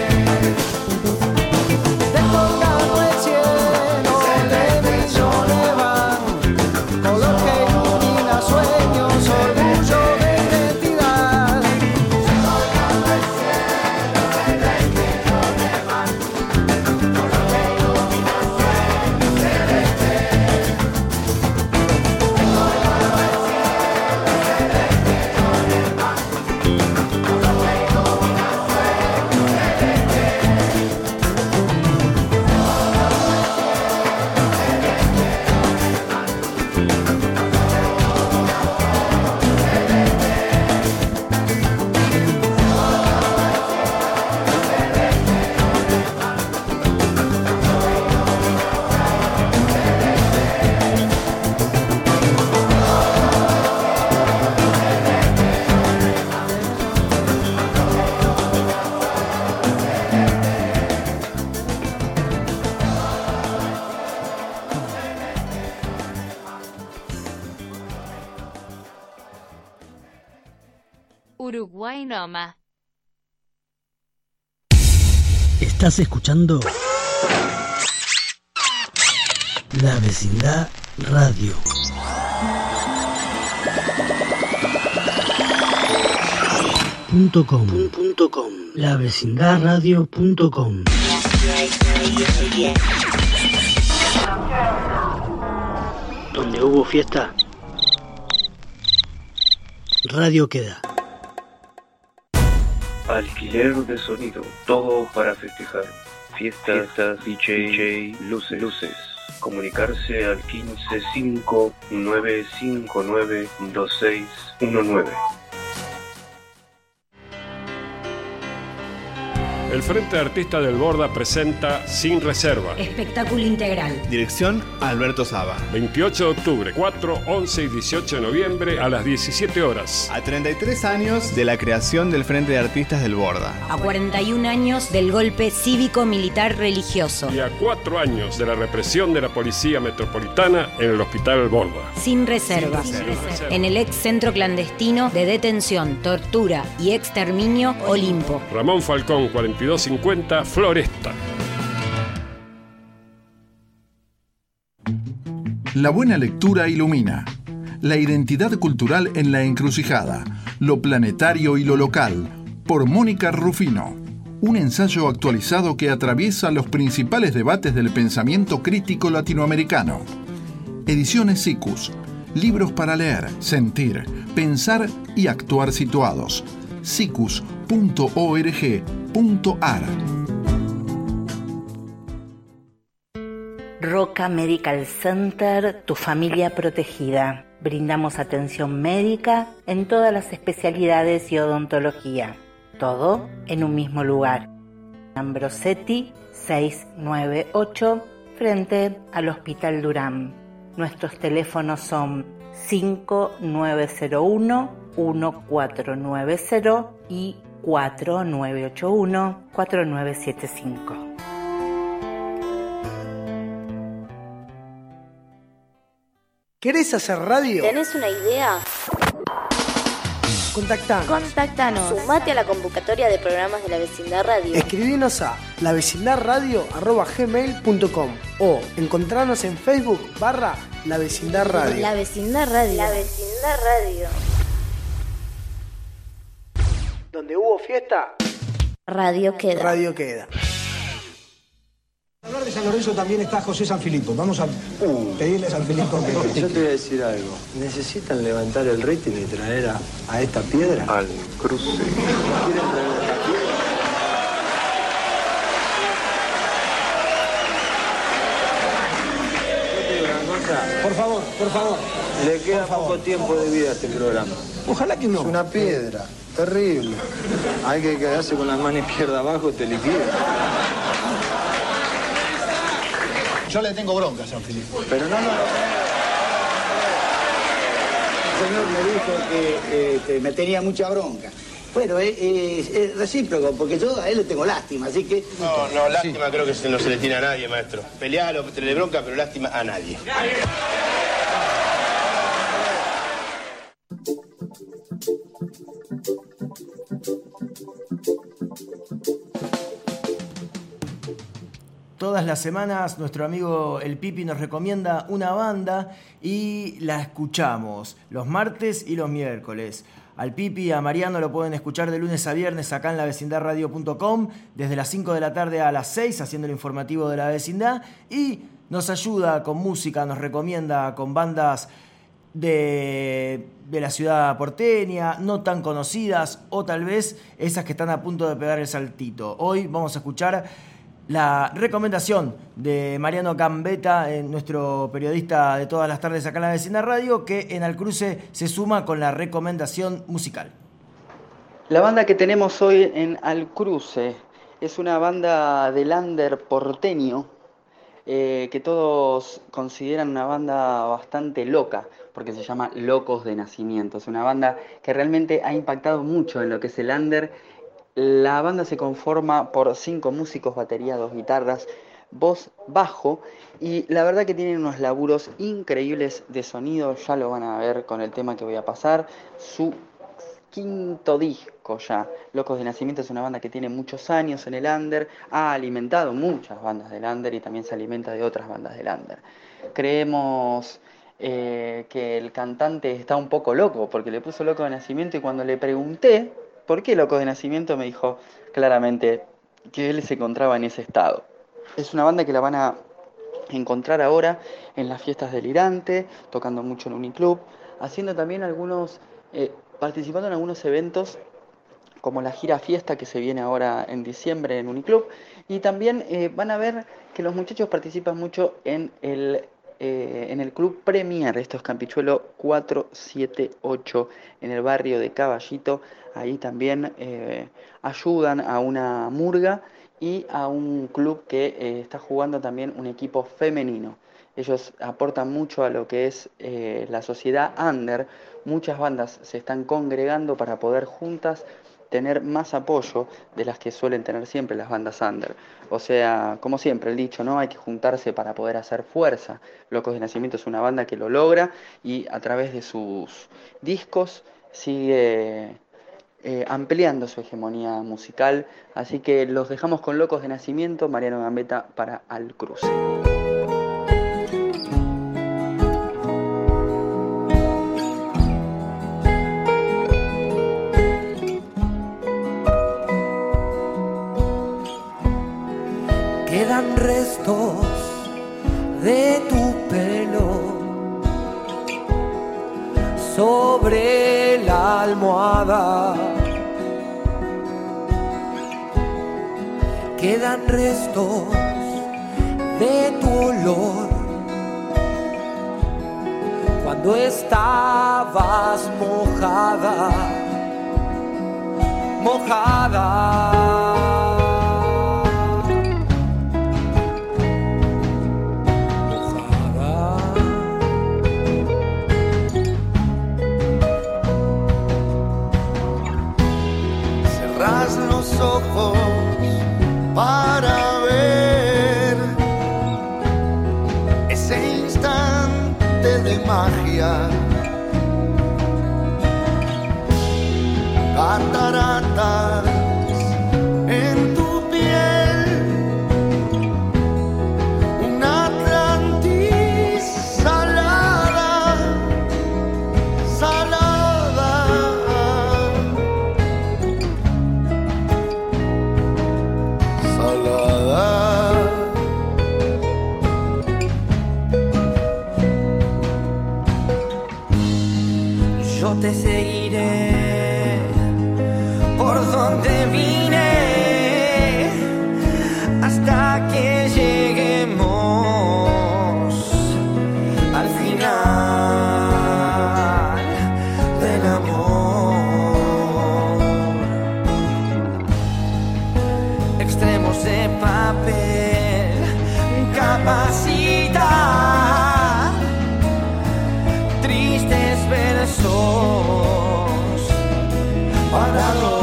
Descolgando el cielo, 3 millones van, color que ilumina sueños, orgullo de identidad. Descolgando el cielo, 3 millones van, color que ilumina sueños, celeste.
Uruguay Noma.
Estás escuchando La Vecindad Radio. .com. lavecindadradio.com. Donde hubo fiesta, radio queda.
Alquiler de sonido, todo para festejar. Fiestas, DJ, luces. Comunicarse al 155-959-2619.
El Frente de Artistas del Borda presenta Sin Reserva.
Espectáculo integral.
Dirección Alberto Saba.
28 de octubre, 4, 11 y 18 de noviembre a las 17 horas.
A 33 años de la creación del Frente de Artistas del Borda.
A 41 años del golpe cívico-militar religioso.
Y a 4 años de la represión de la Policía Metropolitana en el Hospital Borda.
Sin reservas. En el ex centro clandestino de detención, tortura y exterminio Olimpo.
Ramón Falcón, 4250, Floresta.
La buena lectura ilumina. La identidad cultural en la encrucijada. Lo planetario y lo local. Por Mónica Rufino. Un ensayo actualizado que atraviesa los principales debates del pensamiento crítico latinoamericano. Ediciones Sicus. Libros para leer, sentir, pensar y actuar situados. sicus.org.ar.
Roca Medical Center, tu familia protegida. Brindamos atención médica en todas las especialidades y odontología. Todo en un mismo lugar. Ambrosetti 698, frente al Hospital Durán. Nuestros teléfonos son 5901-1490 y 4981-4975.
¿Querés hacer radio?
¿Tenés una idea?
Contactanos.
Sumate a la convocatoria de programas de la Vecindad Radio.
Escribinos a lavecindadradio@gmail.com o encontrarnos en Facebook /La Vecindad Radio.
La Vecindad Radio. La Vecindad Radio.
Donde hubo fiesta,
Radio queda.
radio queda.
Para hablar de San Lorenzo también está José Sanfilippo. Vamos a pedirle a Sanfilippo que...
Yo te voy a decir algo. ¿Necesitan levantar el rating y traer a esta piedra?
Al cruce.
¿Quieren traer a esta piedra? Yo te digo una cosa.
Por favor.
Le queda poco tiempo de vida a este programa.
Ojalá que no.
Es una piedra. Terrible. Hay que quedarse con las manos izquierdas abajo y te liquida.
Yo le tengo bronca a Sanfilippo.
Pero no.
El señor me dijo que me tenía mucha bronca. Bueno, es recíproco, porque yo a él le tengo lástima, así que...
No, lástima creo que no se le tiene a nadie, maestro. Pelear o tenerle bronca, pero lástima a nadie.
Todas las semanas nuestro amigo el Pipi nos recomienda una banda y la escuchamos los martes y los miércoles. Al Pipi y a Mariano lo pueden escuchar de lunes a viernes acá en lavecindadradio.com desde las 5 de la tarde a las 6 haciendo el informativo de la vecindad y nos ayuda con música, nos recomienda con bandas de la ciudad porteña, no tan conocidas o tal vez esas que están a punto de pegar el saltito. Hoy vamos a escuchar la recomendación de Mariano Gambetta, nuestro periodista de todas las tardes acá en la Vecindad Radio, que en Al Cruce se suma con la recomendación musical.
La banda que tenemos hoy en Al Cruce es una banda de lander porteño que todos consideran una banda bastante loca, porque se llama Locos de Nacimiento. Es una banda que realmente ha impactado mucho en lo que es el lander. La banda se conforma por 5 músicos, batería, 2 guitarras, voz, bajo, y la verdad que tienen unos laburos increíbles de sonido. Ya lo van a ver con el tema que voy a pasar. Su 5º disco ya. Locos de Nacimiento es una banda que tiene muchos años en el under, ha alimentado muchas bandas del under y también se alimenta de otras bandas del under. Creemos que el cantante está un poco loco porque le puso Locos de Nacimiento y cuando le pregunté ¿por qué Locos de Nacimiento? Me dijo claramente que él se encontraba en ese estado. Es una banda que la van a encontrar ahora en las fiestas delirantes, tocando mucho en Uniclub, haciendo también participando en algunos eventos como la gira Fiesta que se viene ahora en diciembre en Uniclub. Y también van a ver que los muchachos participan mucho en el Club Premier. Esto es Campichuelo 478 en el barrio de Caballito. Ahí también ayudan a una murga y a un club que está jugando también un equipo femenino. Ellos aportan mucho a lo que es la sociedad under. Muchas bandas se están congregando para poder juntas tener más apoyo de las que suelen tener siempre las bandas under. O sea, como siempre el dicho, ¿no? Hay que juntarse para poder hacer fuerza. Locos de Nacimiento es una banda que lo logra y a través de sus discos sigue ampliando su hegemonía musical. Así que los dejamos con Locos de Nacimiento, Mariano Gambetta para Al Cruce.
Quedan restos de tu pelo sobre la almohada quedan restos de tu olor cuando estabas mojada, mojada.
Cerrás los ojos para ver ese instante de magia, cataratas en tu piel, una Atlantis salada, salada.
Yo te seguiré por donde vine hasta que lleguemos al final del amor. Extremos de papel, capacita tristes versos para dos.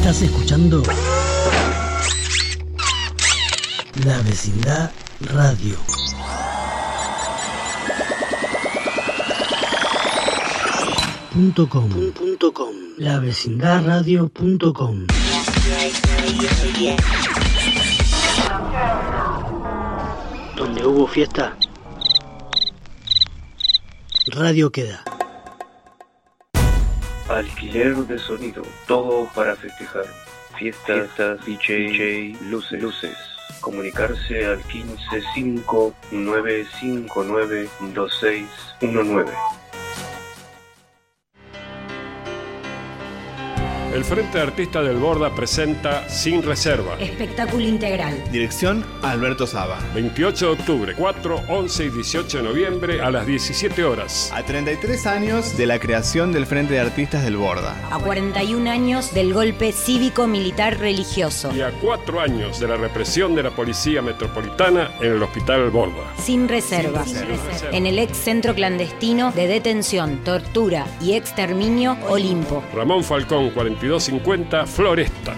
Estás escuchando La Vecindad Radio. .com. lavecindadradio.com. Donde hubo fiesta, radio queda.
Alquiler de sonido, todo para festejar. Fiestas, DJ, luces. Comunicarse al 155-959-2619.
El Frente de Artistas del Borda presenta Sin Reserva.
Espectáculo integral.
Dirección Alberto Saba.
28 de octubre, 4, 11 y 18 de noviembre a las 17 horas.
A 33 años de la creación del Frente de Artistas del Borda.
A 41 años del golpe cívico-militar religioso.
Y a 4 años de la represión de la Policía Metropolitana en el Hospital Borda.
Sin reservas. En el ex centro clandestino de detención, tortura y exterminio Olimpo.
Ramón Falcón, 4250, Floresta.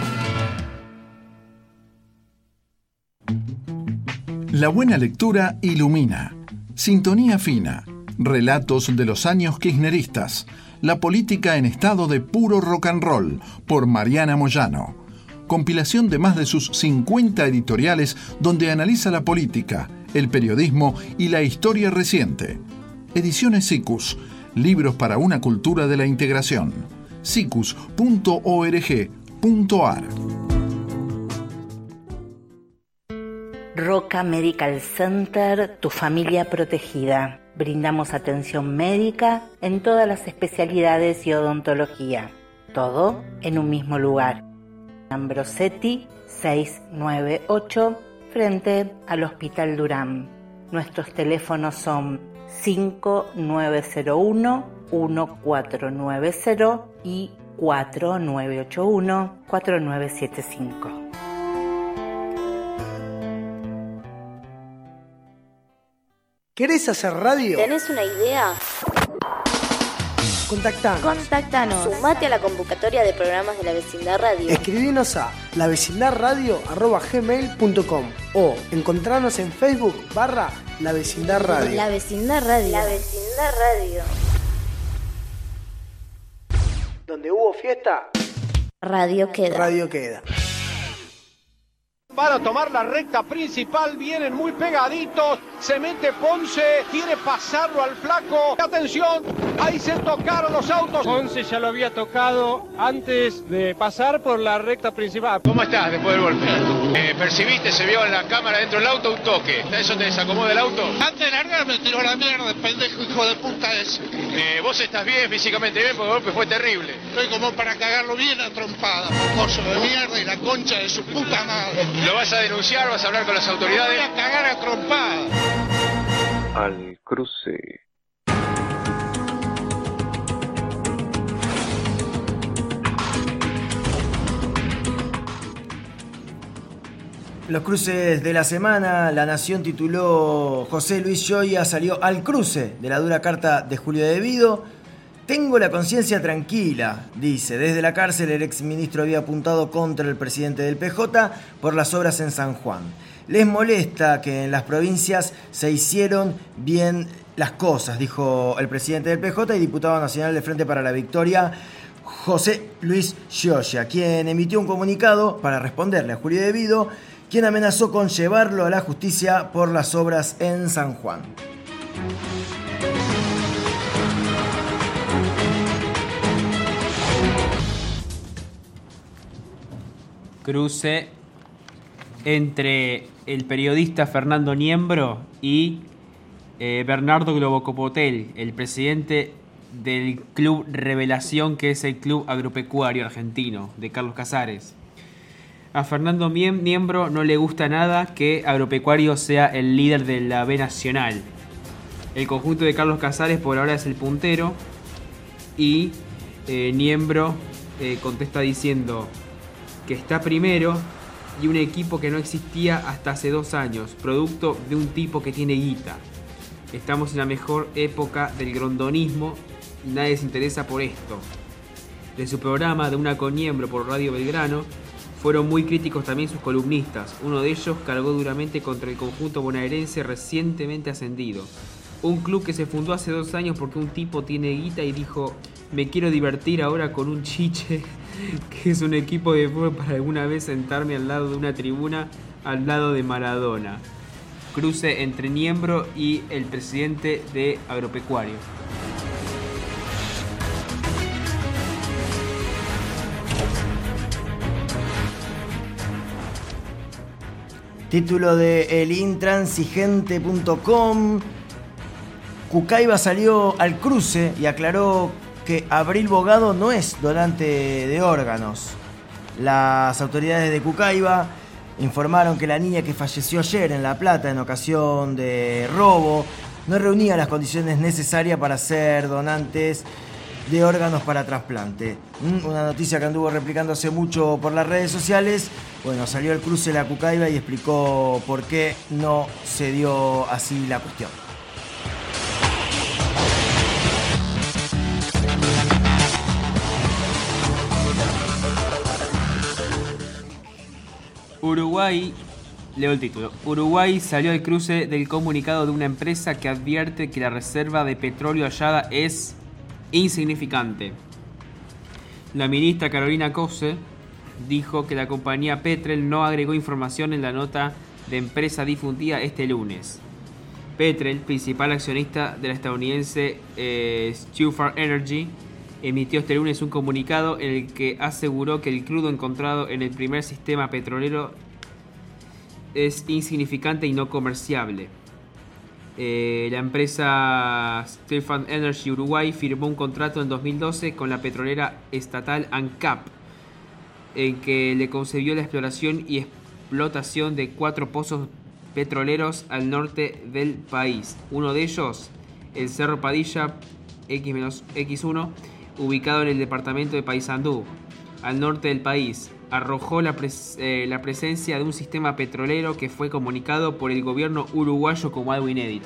La buena lectura ilumina. Sintonía fina. Relatos de los años kirchneristas. La política en estado de puro rock and roll, por Mariana Moyano. Compilación de más de sus 50 editoriales donde analiza la política, el periodismo y la historia reciente. Ediciones Siccus. Libros para una cultura de la integración. siccus.org.ar.
Roca Medical Center, tu familia protegida. Brindamos atención médica en todas las especialidades y odontología. Todo en un mismo lugar. Ambrosetti 698, frente al Hospital Durán. Nuestros teléfonos son 5901-1490 y 4981-4975.
¿Querés hacer radio?
¿Tenés una idea?
Contactanos.
Sumate a la convocatoria de programas de La Vecindad Radio.
Escribinos a lavecindadradio@gmail.com o encontrarnos en Facebook /La Vecindad Radio.
La Vecindad Radio. La Vecindad Radio.
Donde hubo fiesta,
radio queda.
Radio queda.
Para tomar la recta principal, vienen muy pegaditos, se mete Ponce, quiere pasarlo al flaco, atención, ahí se tocaron los autos.
Ponce ya lo había tocado antes de pasar por la recta principal.
¿Cómo estás después del golpe? ¿Percibiste, se vio en la cámara dentro del auto un toque? ¿Eso te desacomoda el auto?
Antes de largar me tiró la mierda, pendejo hijo de puta ese.
¿Vos estás bien, físicamente bien? Porque el golpe fue terrible.
Estoy como para cagarlo bien a trompada, mocoso de mierda y la concha de su puta madre.
¿Lo vas a denunciar? ¿Vas a hablar con las autoridades?
Voy a cagar a trompada.
Al cruce.
Los cruces de la semana. La Nación tituló: José Luis Gioia salió al cruce de la dura carta de Julio De Vido. Tengo la conciencia tranquila, dice. Desde la cárcel el exministro había apuntado contra el presidente del PJ por las obras en San Juan. Les molesta que en las provincias se hicieron bien las cosas, dijo el presidente del PJ y diputado nacional de Frente para la Victoria, José Luis Gioia, quien emitió un comunicado para responderle a Julio De Vido, quien amenazó con llevarlo a la justicia por las obras en San Juan.
Cruce entre el periodista Fernando Niembro y Bernardo Globocopotel, el presidente del Club Revelación, que es el club agropecuario argentino de Carlos Casares. A Fernando Niembro no le gusta nada que Agropecuario sea el líder de la B Nacional. El conjunto de Carlos Casares por ahora es el puntero y Niembro contesta diciendo que está primero y un equipo que no existía hasta hace 2 años, producto de un tipo que tiene guita. Estamos en la mejor época del grondonismo y nadie se interesa por esto. de su programa De Una con Niembro por Radio Belgrano, fueron muy críticos también sus columnistas. Uno de ellos cargó duramente contra el conjunto bonaerense recientemente ascendido. Un club que se fundó hace 2 años porque un tipo tiene guita y dijo: me quiero divertir ahora con un chiche, que es un equipo de fútbol, para alguna vez sentarme al lado de una tribuna al lado de Maradona. Cruce entre Niembro y el presidente de Agropecuario.
Título de elintransigente.com. Cucaiba salió al cruce y aclaró que Abril Bogado no es donante de órganos. Las autoridades de Cucaiba informaron que la niña que falleció ayer en La Plata en ocasión de robo no reunía las condiciones necesarias para ser donantes de órganos para trasplante. Una noticia que anduvo replicándose mucho por las redes sociales. Bueno, salió al cruce la Cucaiba y explicó por qué no se dio así la cuestión.
Uruguay, leo el título. Uruguay salió al cruce del comunicado de una empresa que advierte que la reserva de petróleo hallada es insignificante. La ministra Carolina Cose dijo que la compañía Petrel no agregó información en la nota de empresa difundida este lunes. Petrel, principal accionista de la estadounidense Stewart Energy, emitió este lunes un comunicado en el que aseguró que el crudo encontrado en el primer sistema petrolero es insignificante y no comerciable. La empresa Stewart Energy Uruguay firmó un contrato en 2012 con la petrolera estatal ANCAP, en que le concedió la exploración y explotación de 4 pozos petroleros al norte del país. Uno de ellos, el Cerro Padilla X-1, ubicado en el departamento de Paysandú, al norte del país, arrojó la presencia de un sistema petrolero que fue comunicado por el gobierno uruguayo como algo inédito.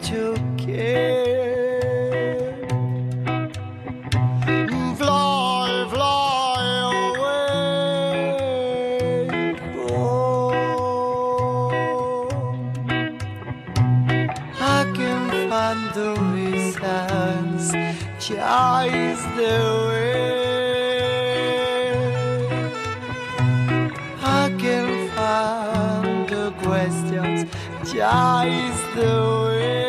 to care. Fly, fly away. Oh, I can find the reasons, chase the way. I can find the questions, chase the way.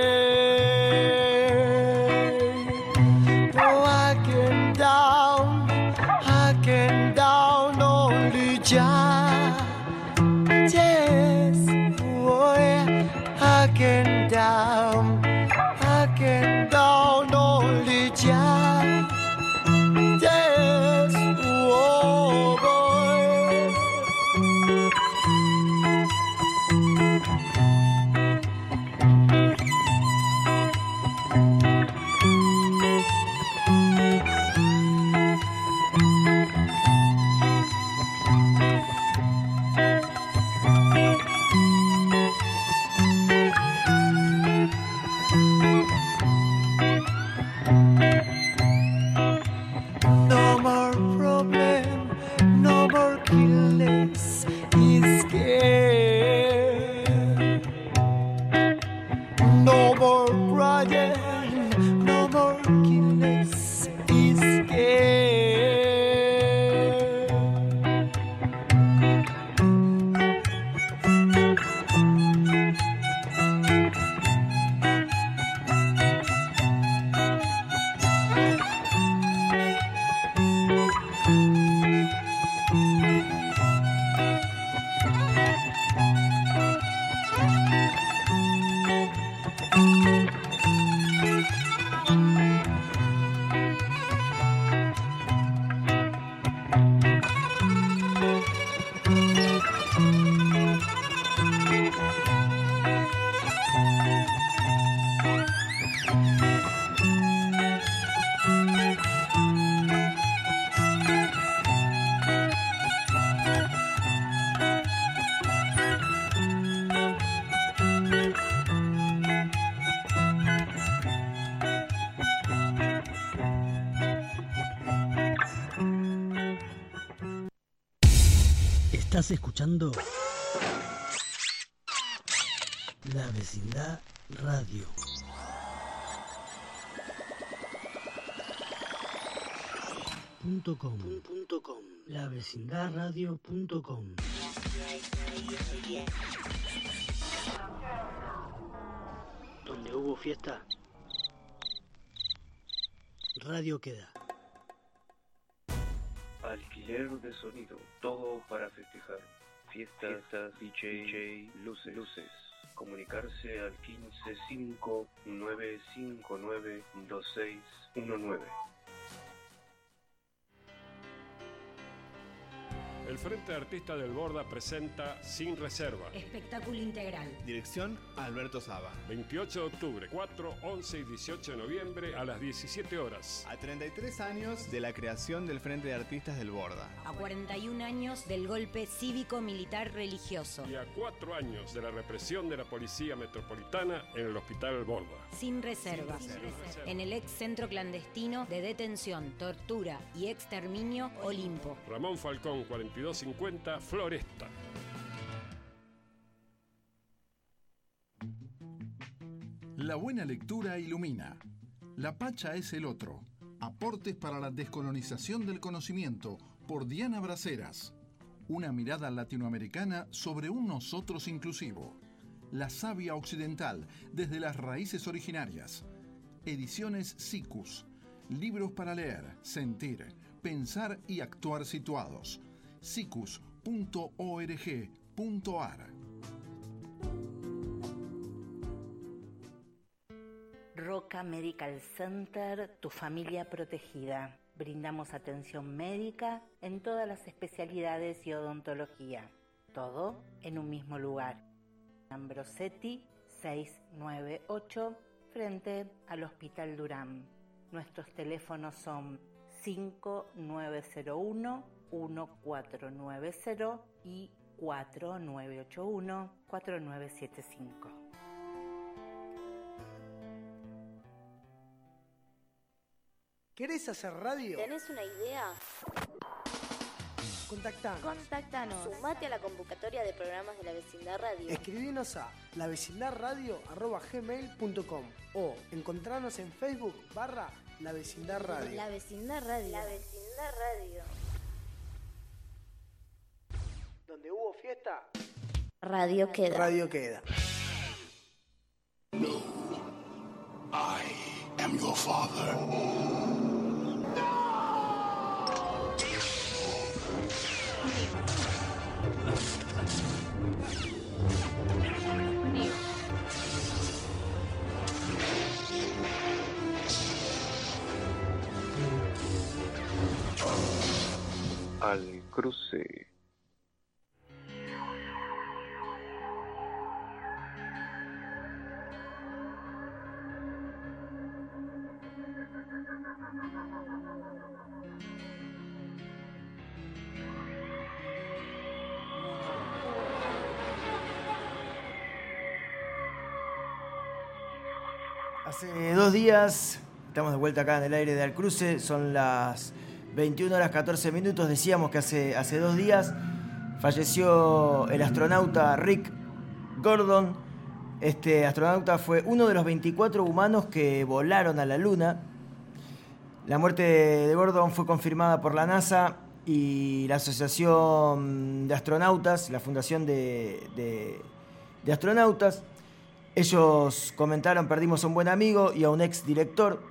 Oh, I can down only just. Yes, oh yeah, I can down only just. Yes, oh boy. No more problem, no more killings, he's scared. No more crying, no more killings, he's scared.
Estás escuchando La Vecindad Radio. .com. lavecindadradio.com. Donde hubo fiesta, radio queda.
Alquiler de sonido, todo para festejar. Fiestas, DJ, luces. Comunicarse al 155-959-2619.
El Frente de Artistas del Borda presenta Sin Reserva.
Espectáculo integral.
Dirección Alberto Saba.
28 de octubre, 4, 11 y 18 de noviembre a las 17 horas.
A 33 años de la creación del Frente de Artistas del Borda.
A 41 años del golpe cívico-militar religioso.
Y a 4 años de la represión de la Policía Metropolitana en el Hospital El Borda.
Sin reserva. En el ex centro clandestino de detención, tortura y exterminio Olimpo.
Ramón Falcón, 4250, Floresta.
La buena lectura ilumina. La Pacha es el otro. Aportes para la descolonización del conocimiento, por Diana Braceras. Una mirada latinoamericana sobre un nosotros inclusivo. La savia occidental, desde las raíces originarias. Ediciones SICUS. Libros para leer, sentir, pensar y actuar situados. sicus.org.ar.
Roca Medical Center, tu familia protegida. Brindamos atención médica en todas las especialidades y odontología. Todo en un mismo lugar. Ambrosetti 698, frente al Hospital Durán. Nuestros teléfonos son 5901-1490 y 4981-4975.
¿Querés hacer radio?
¿Tenés una idea?
Contactanos.
Sumate a la convocatoria de programas de la Vecindad Radio.
Escribinos a lavecindadradio@gmail.com o encontrarnos en Facebook /La Vecindad Radio.
La Vecindad Radio. La Vecindad Radio.
Donde hubo fiesta,
Radio queda.
Radio queda.
I am your father.
Al cruce.
Hace 2 días, estamos de vuelta acá en el aire de Al Cruce, son las 21 horas 14 minutos, decíamos que hace 2 días falleció el astronauta Rick Gordon. Este astronauta fue uno de los 24 humanos que volaron a la Luna. La muerte de Gordon fue confirmada por la NASA y la Asociación de Astronautas, la Fundación de Astronautas. Ellos comentaron: perdimos a un buen amigo y a un ex director.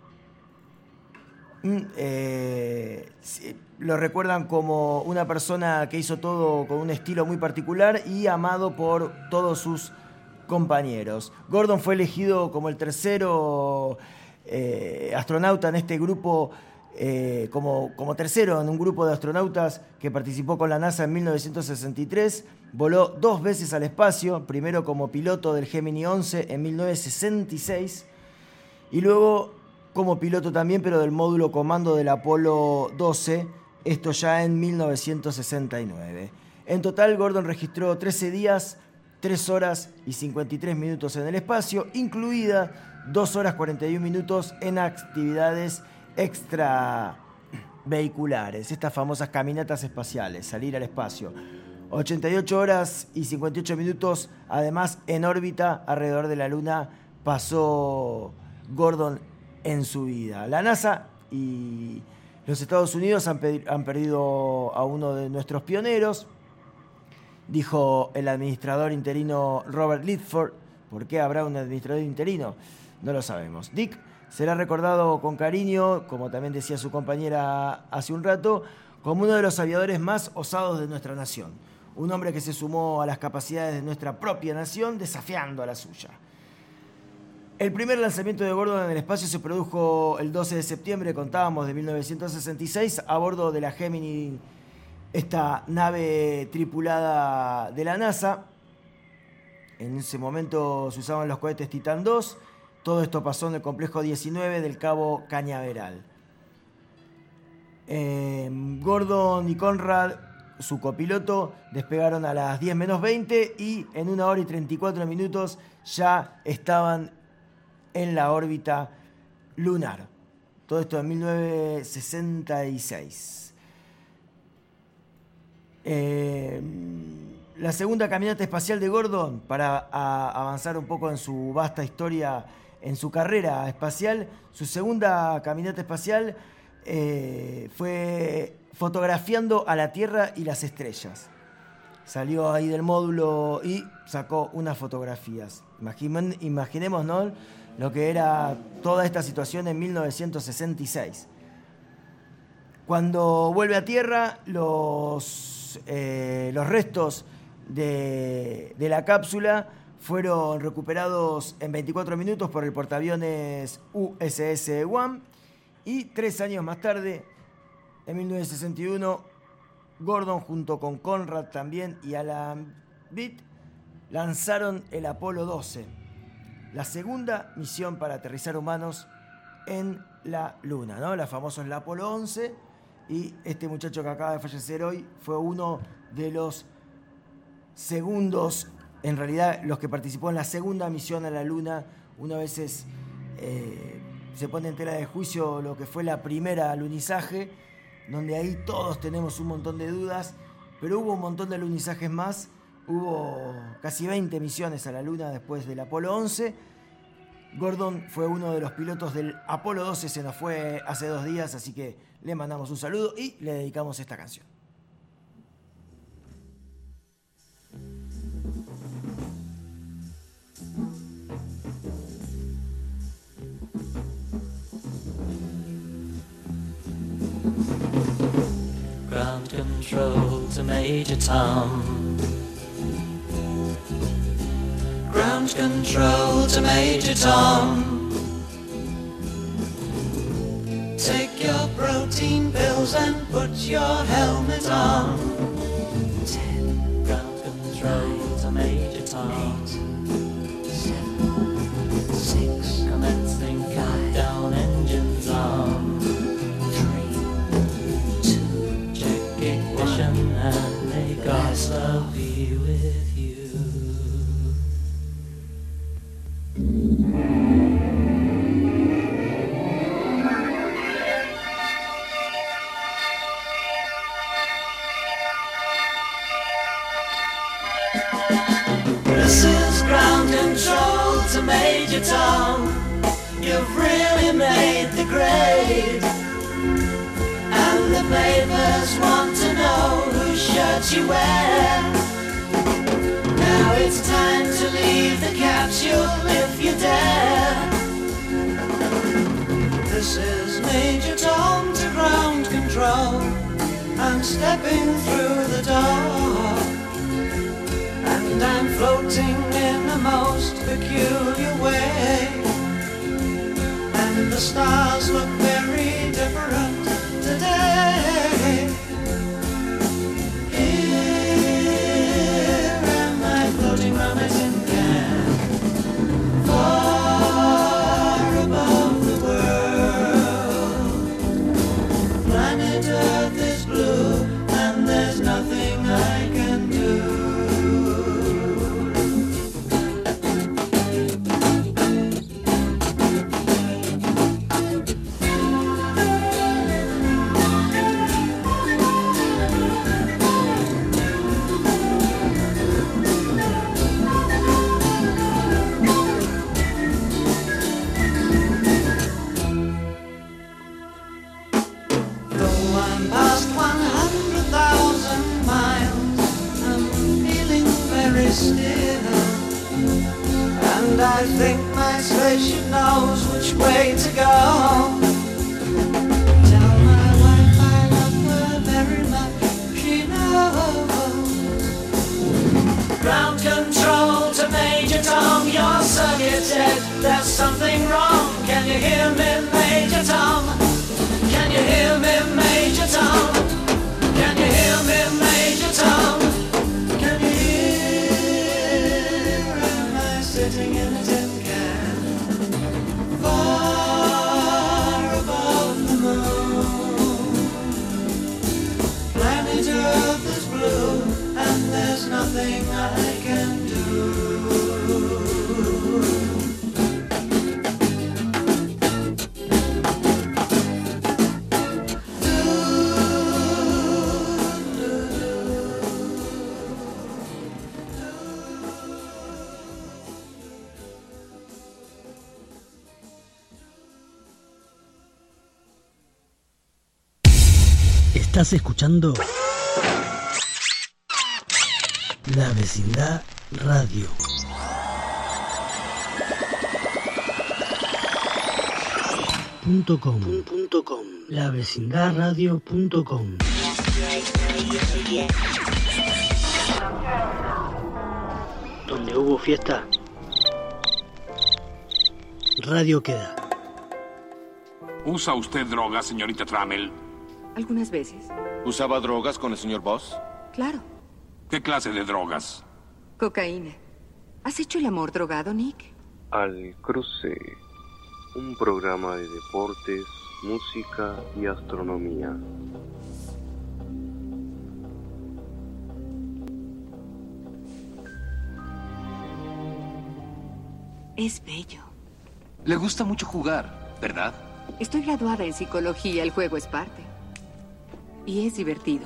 Lo recuerdan como una persona que hizo todo con un estilo muy particular y amado por todos sus compañeros. Gordon fue elegido como el tercero astronauta en este grupo, como tercero en un grupo de astronautas que participó con la NASA en 1963. Voló 2 veces al espacio, primero como piloto del Gemini 11 en 1966 y luego como piloto también, pero del módulo comando del Apolo 12, esto ya en 1969. En total, Gordon registró 13 días, 3 horas y 53 minutos en el espacio, incluida 2 horas 41 minutos en actividades extravehiculares, estas famosas caminatas espaciales, salir al espacio. 88 horas y 58 minutos, además, en órbita alrededor de la Luna pasó Gordon en su vida. La NASA y los Estados Unidos han perdido a uno de nuestros pioneros, dijo el administrador interino Robert Lidford. ¿Por qué habrá un administrador interino? No lo sabemos. Dick será recordado con cariño, como también decía su compañera hace un rato, como uno de los aviadores más osados de nuestra nación. Un hombre que se sumó a las capacidades de nuestra propia nación, desafiando a la suya. El primer lanzamiento de Gordon en el espacio se produjo el 12 de septiembre, contábamos, de 1966, a bordo de la Gemini, esta nave tripulada de la NASA. En ese momento se usaban los cohetes Titan II. Todo esto pasó en el complejo 19 del Cabo Cañaveral. Gordon y Conrad, su copiloto, despegaron a las 10 menos 20 y en 1 hora y 34 minutos ya estaban en la órbita lunar. Todo esto en 1966. La segunda caminata espacial de Gordon, para avanzar un poco en su vasta historia, en su carrera espacial, su segunda caminata espacial fue fotografiando a la Tierra y las estrellas. Salió ahí del módulo y sacó unas fotografías. Imaginemos, ¿no?, lo que era toda esta situación en 1966. Cuando vuelve a Tierra, los restos de la cápsula fueron recuperados en 24 minutos por el portaaviones USS Guam, y 3 años más tarde, en 1961, Gordon junto con Conrad también y Alan Beatty lanzaron el Apolo 12, la segunda misión para aterrizar humanos en la Luna, ¿no? La famosa es la Apolo 11, y este muchacho que acaba de fallecer hoy fue uno de los segundos, en realidad los que participó en la segunda misión a la Luna. Uno a veces se pone en tela de juicio lo que fue la primera alunizaje, donde ahí todos tenemos un montón de dudas, pero hubo un montón de alunizajes más. Hubo casi 20 misiones a la Luna después del Apolo 11. Gordon fue uno de los pilotos del Apolo 12, se nos fue hace 2 días, así que le mandamos un saludo y le dedicamos esta canción.
Ground control to Major Tom. Ground control to Major Tom. Take your protein pills and put your helmet on. 10. Ground control to Major Tom. 8, 7, 6. Commencing countdown, engines on. 3, 2. Check ignition and may God's love be with you. This is ground control to Major Tom. You've really made the grade, and the papers want to know whose shirt you wear. Now it's time to leave the capsule if you dare. This is Major Tom to ground control. I'm stepping through the door, and I'm floating in a most peculiar way. And the stars look very different today. Here am I floating round my tin can, far above the world. Planet Earth is blue, and there's nothing I can do. And I think my spaceship knows which way to go. Tell my wife I love her very much, she knows. Ground control to Major Tom, your circuit's dead, there's something wrong. Can you hear me, Major Tom? Can you hear me, Major Tom? Can you hear me, Major Tom? Can you hear, am I sitting in a tin can, far above the moon? Planet Earth is blue, and there's nothing I can do.
Estás escuchando La Vecindad Radio. .com. lavecindadradio.com. Donde hubo fiesta, radio queda.
¿Usa usted drogas, señorita Trammell?
Algunas veces.
¿Usaba drogas con el señor Voss?
Claro.
¿Qué clase de drogas?
Cocaína. ¿Has hecho el amor drogado, Nick?
Al Cruce, un programa de deportes, música y astronomía.
Es bello.
Le gusta mucho jugar.
¿verdad?
Estoy graduada en psicología, el juego es parte. Y es divertido.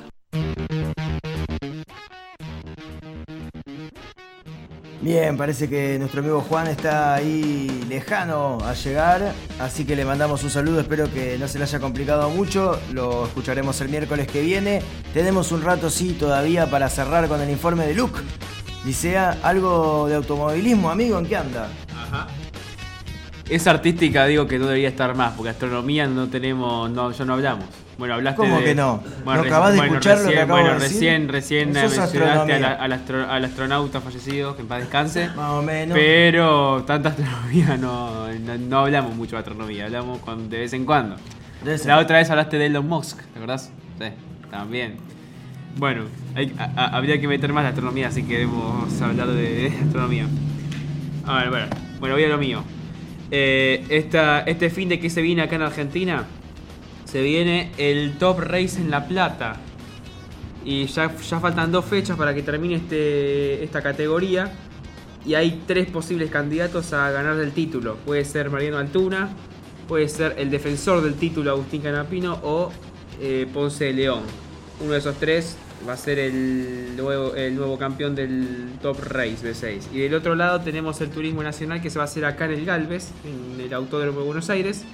Bien, parece que nuestro amigo Juan está ahí lejano a llegar, así que le mandamos un saludo, espero que no se le haya complicado mucho, lo escucharemos el miércoles que viene. Tenemos un rato, sí, todavía para cerrar con el informe de Luke. Licea, algo de automovilismo, amigo, ¿en qué anda?
Ajá. Es artística, digo que no debería estar más, porque astronomía no tenemos, ya no hablamos. Bueno, hablaste
¿Cómo
de...
que no?
Bueno,
¿No acabas de escuchar lo que acabo de decir?
Recién
Eso es
mencionaste
astronomía.
al astronauta fallecido, que en paz descanse.
Más o menos.
Pero tanta astronomía no hablamos mucho de astronomía, hablamos de vez en cuando. La otra vez hablaste de Elon Musk, ¿te acordás? Sí, también. Bueno, habría que meter más la astronomía, así que debemos hablar de astronomía. A ver, bueno, voy a lo mío. Este fin de que se viene acá en Argentina, se viene el Top Race en La Plata. Y ya faltan 2 fechas para que termine esta categoría. Y hay 3 posibles candidatos a ganar el título. Puede ser Mariano Altuna, puede ser el defensor del título Agustín Canapino o Ponce de León. Uno de esos 3 va a ser el nuevo campeón del Top Race B6. Y del otro lado tenemos el turismo nacional, que se va a hacer acá en el Galvez, en el Autódromo de Buenos Aires.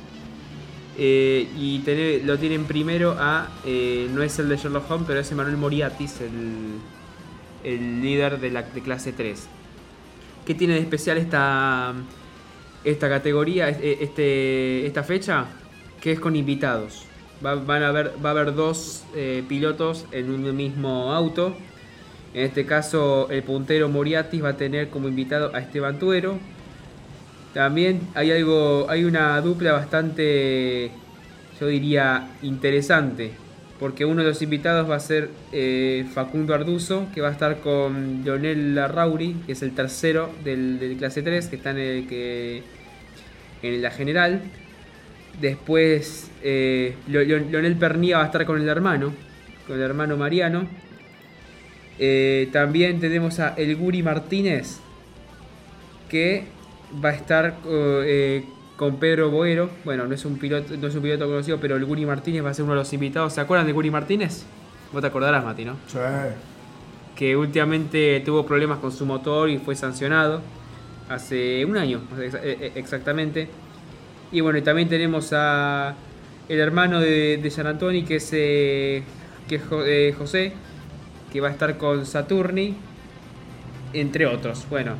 Lo tienen primero no es el de Sherlock Holmes, pero es Emanuel Moriatis, el líder de clase 3. ¿Qué tiene de especial esta categoría, esta fecha? Que es con invitados. Va a haber 2 pilotos en un mismo auto. En este caso, el puntero Moriatis va a tener como invitado a Esteban Tuero. También hay una dupla bastante, yo diría, interesante, porque uno de los invitados va a ser Facundo Arduzo, que va a estar con Leonel Larrauri, que es el tercero del clase 3, que está en la general. Después Leonel Pernía va a estar con el hermano Mariano. También tenemos a El Guri Martínez, que va a estar con Pedro Boero. Bueno, no es un piloto conocido, pero el Guri Martínez va a ser uno de los invitados. ¿Se acuerdan de Guri Martínez? Vos te acordarás, Mati, ¿no?
Sí.
Que últimamente tuvo problemas con su motor y fue sancionado hace un año exactamente. Y bueno, y también tenemos a el hermano de San Antonio, que es José, que va a estar con Saturni, entre otros. Bueno,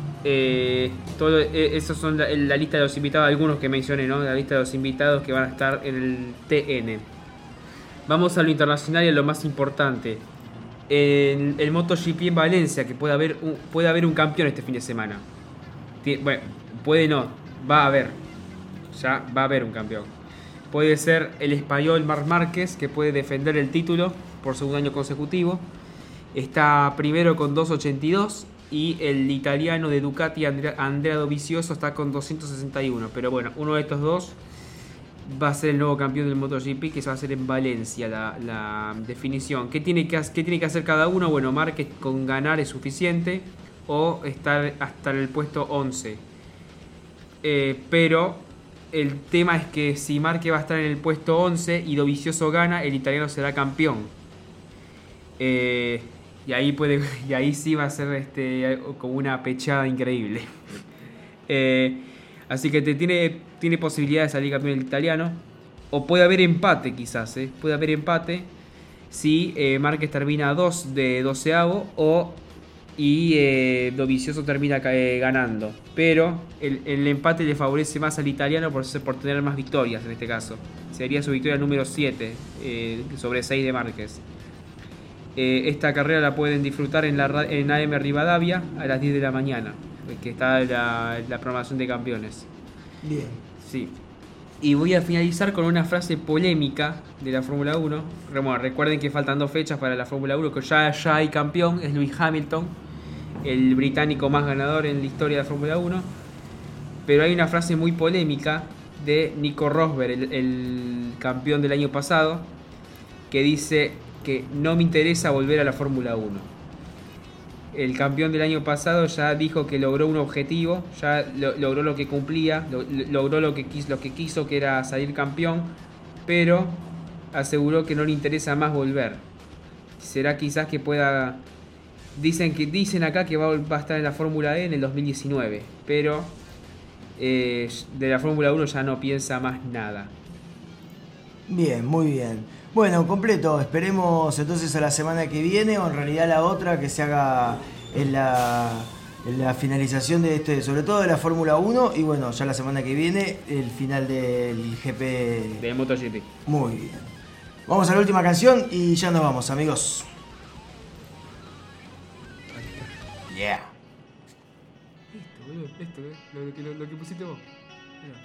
esos son la lista de los invitados, algunos que mencioné, ¿no? La lista de los invitados que van a estar en el TN. Vamos a lo internacional y a lo más importante. En el MotoGP en Valencia, que puede haber un campeón este fin de semana. Bueno, va a haber. Ya va a haber un campeón. Puede ser el español Marc Márquez, que puede defender el título por segundo año consecutivo. Está primero con 2.82. Y el italiano de Ducati, Andrea Dovizioso, está con 261. Pero bueno, uno de estos dos va a ser el nuevo campeón del MotoGP, que se va a hacer en Valencia la definición. ¿Qué tiene que hacer cada uno? Bueno, Márquez con ganar es suficiente, o estar hasta el puesto 11. Pero el tema es que si Márquez va a estar en el puesto 11 y Dovizioso gana, el italiano será campeón. Y ahí sí va a ser como una pechada increíble. Así que tiene posibilidad de salir campeón el italiano. O puede haber empate quizás. Puede haber empate si Márquez termina 2 de 12avo y Dovizioso termina ganando. Pero el empate le favorece más al italiano por tener más victorias en este caso. Sería su victoria número 7 sobre 6 de Márquez. Esta carrera la pueden disfrutar en AM Rivadavia a las 10 de la mañana, que está la programación de campeones.
Bien.
Sí. Y voy a finalizar con una frase polémica de la Fórmula 1. Bueno, recuerden que faltan 2 fechas para la Fórmula 1, que ya hay campeón, es Lewis Hamilton, el británico más ganador en la historia de la Fórmula 1. Pero hay una frase muy polémica de Nico Rosberg, el campeón del año pasado, que dice que no me interesa volver a la Fórmula 1. el campeón del año pasado ya dijo que logró un objetivo, ya logró lo que cumplía, logró lo que quiso, que era salir campeón, pero aseguró que no le interesa más volver. Será quizás que pueda... Dicen acá que va a estar en la Fórmula E en el 2019, pero de la Fórmula 1 ya no piensa más nada.
Bien, muy bien. Bueno, completo. Esperemos entonces a la semana que viene, o en realidad la otra, que se haga en la finalización de sobre todo de la Fórmula 1, y bueno, ya la semana que viene el final del GP
de MotoGP.
Muy bien. Vamos a la última canción y ya nos vamos, amigos. Yeah.
Esto, lo que pusiste vos. Mira.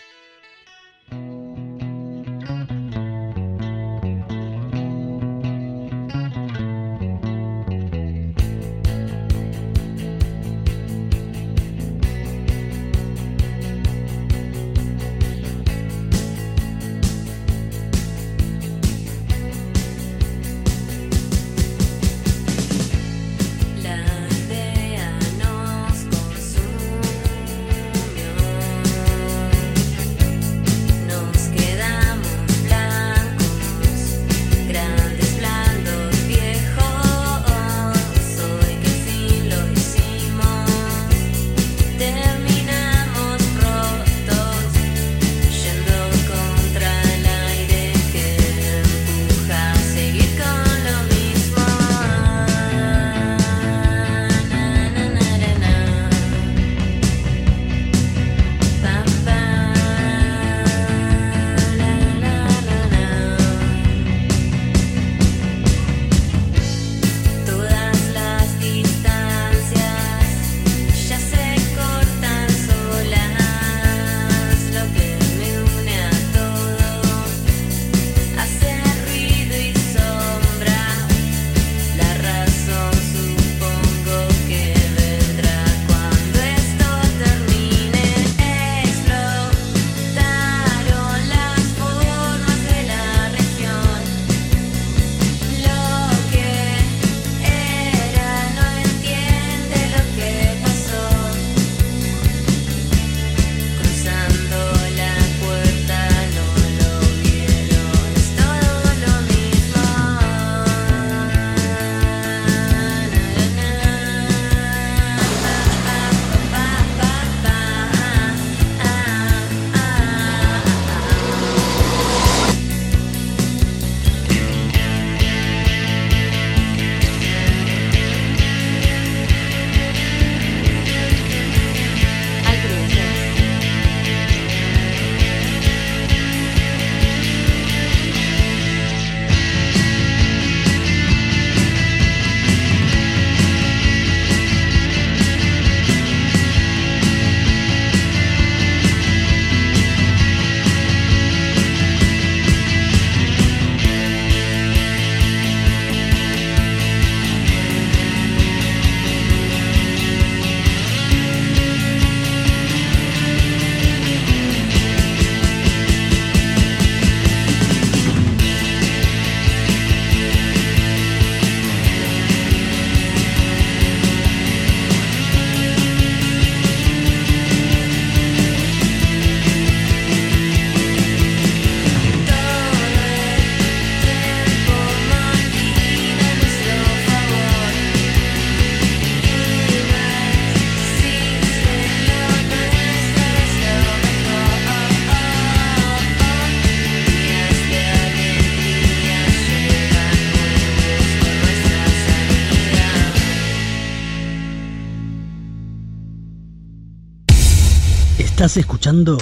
Estás escuchando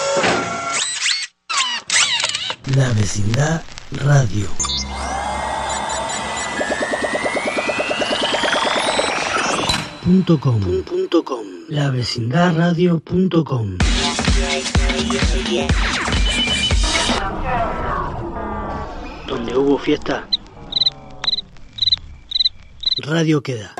La Vecindad Radio. .com. lavecindadradio.com. Donde hubo fiesta, radio queda.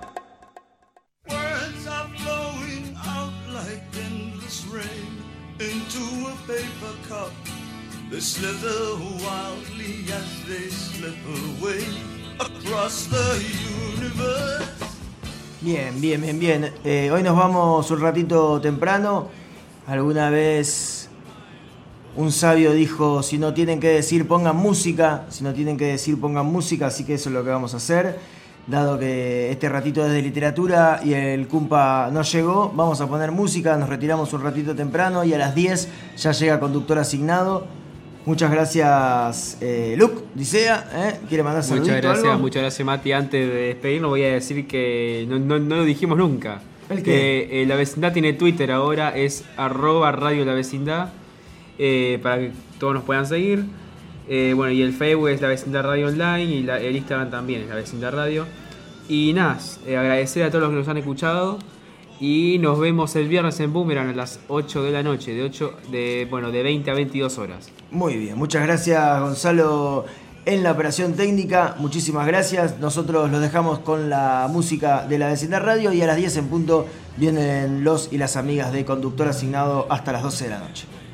They slither wildly as they slip away across the universe.
Bien. Hoy nos vamos un ratito temprano. Alguna vez un sabio dijo, si no tienen que decir, pongan música. Así que eso es lo que vamos a hacer. Dado que este ratito es de literatura y el Cumpa no llegó, vamos a poner música, nos retiramos un ratito temprano y a las 10 ya llega conductor asignado. Muchas gracias, Luke, Dicea, ¿quiere mandar saludito?
Muchas gracias, Mati. Antes de despedirnos voy a decir que no lo dijimos nunca.
¿El qué?
Que La Vecindad tiene Twitter ahora, es @Radio La Vecindad, para que todos nos puedan seguir. Y el Facebook es La Vecindad Radio Online y el Instagram también es La Vecindad Radio. Y nada, agradecer a todos los que nos han escuchado. Y nos vemos el viernes en Boomerang a las 8 de la noche, de 20 a 22 horas.
Muy bien, muchas gracias, Gonzalo, en la operación técnica. Muchísimas gracias. Nosotros los dejamos con la música de La Vecindad Radio y a las 10 en punto vienen los y las amigas de Conductor Asignado hasta las 12 de la noche.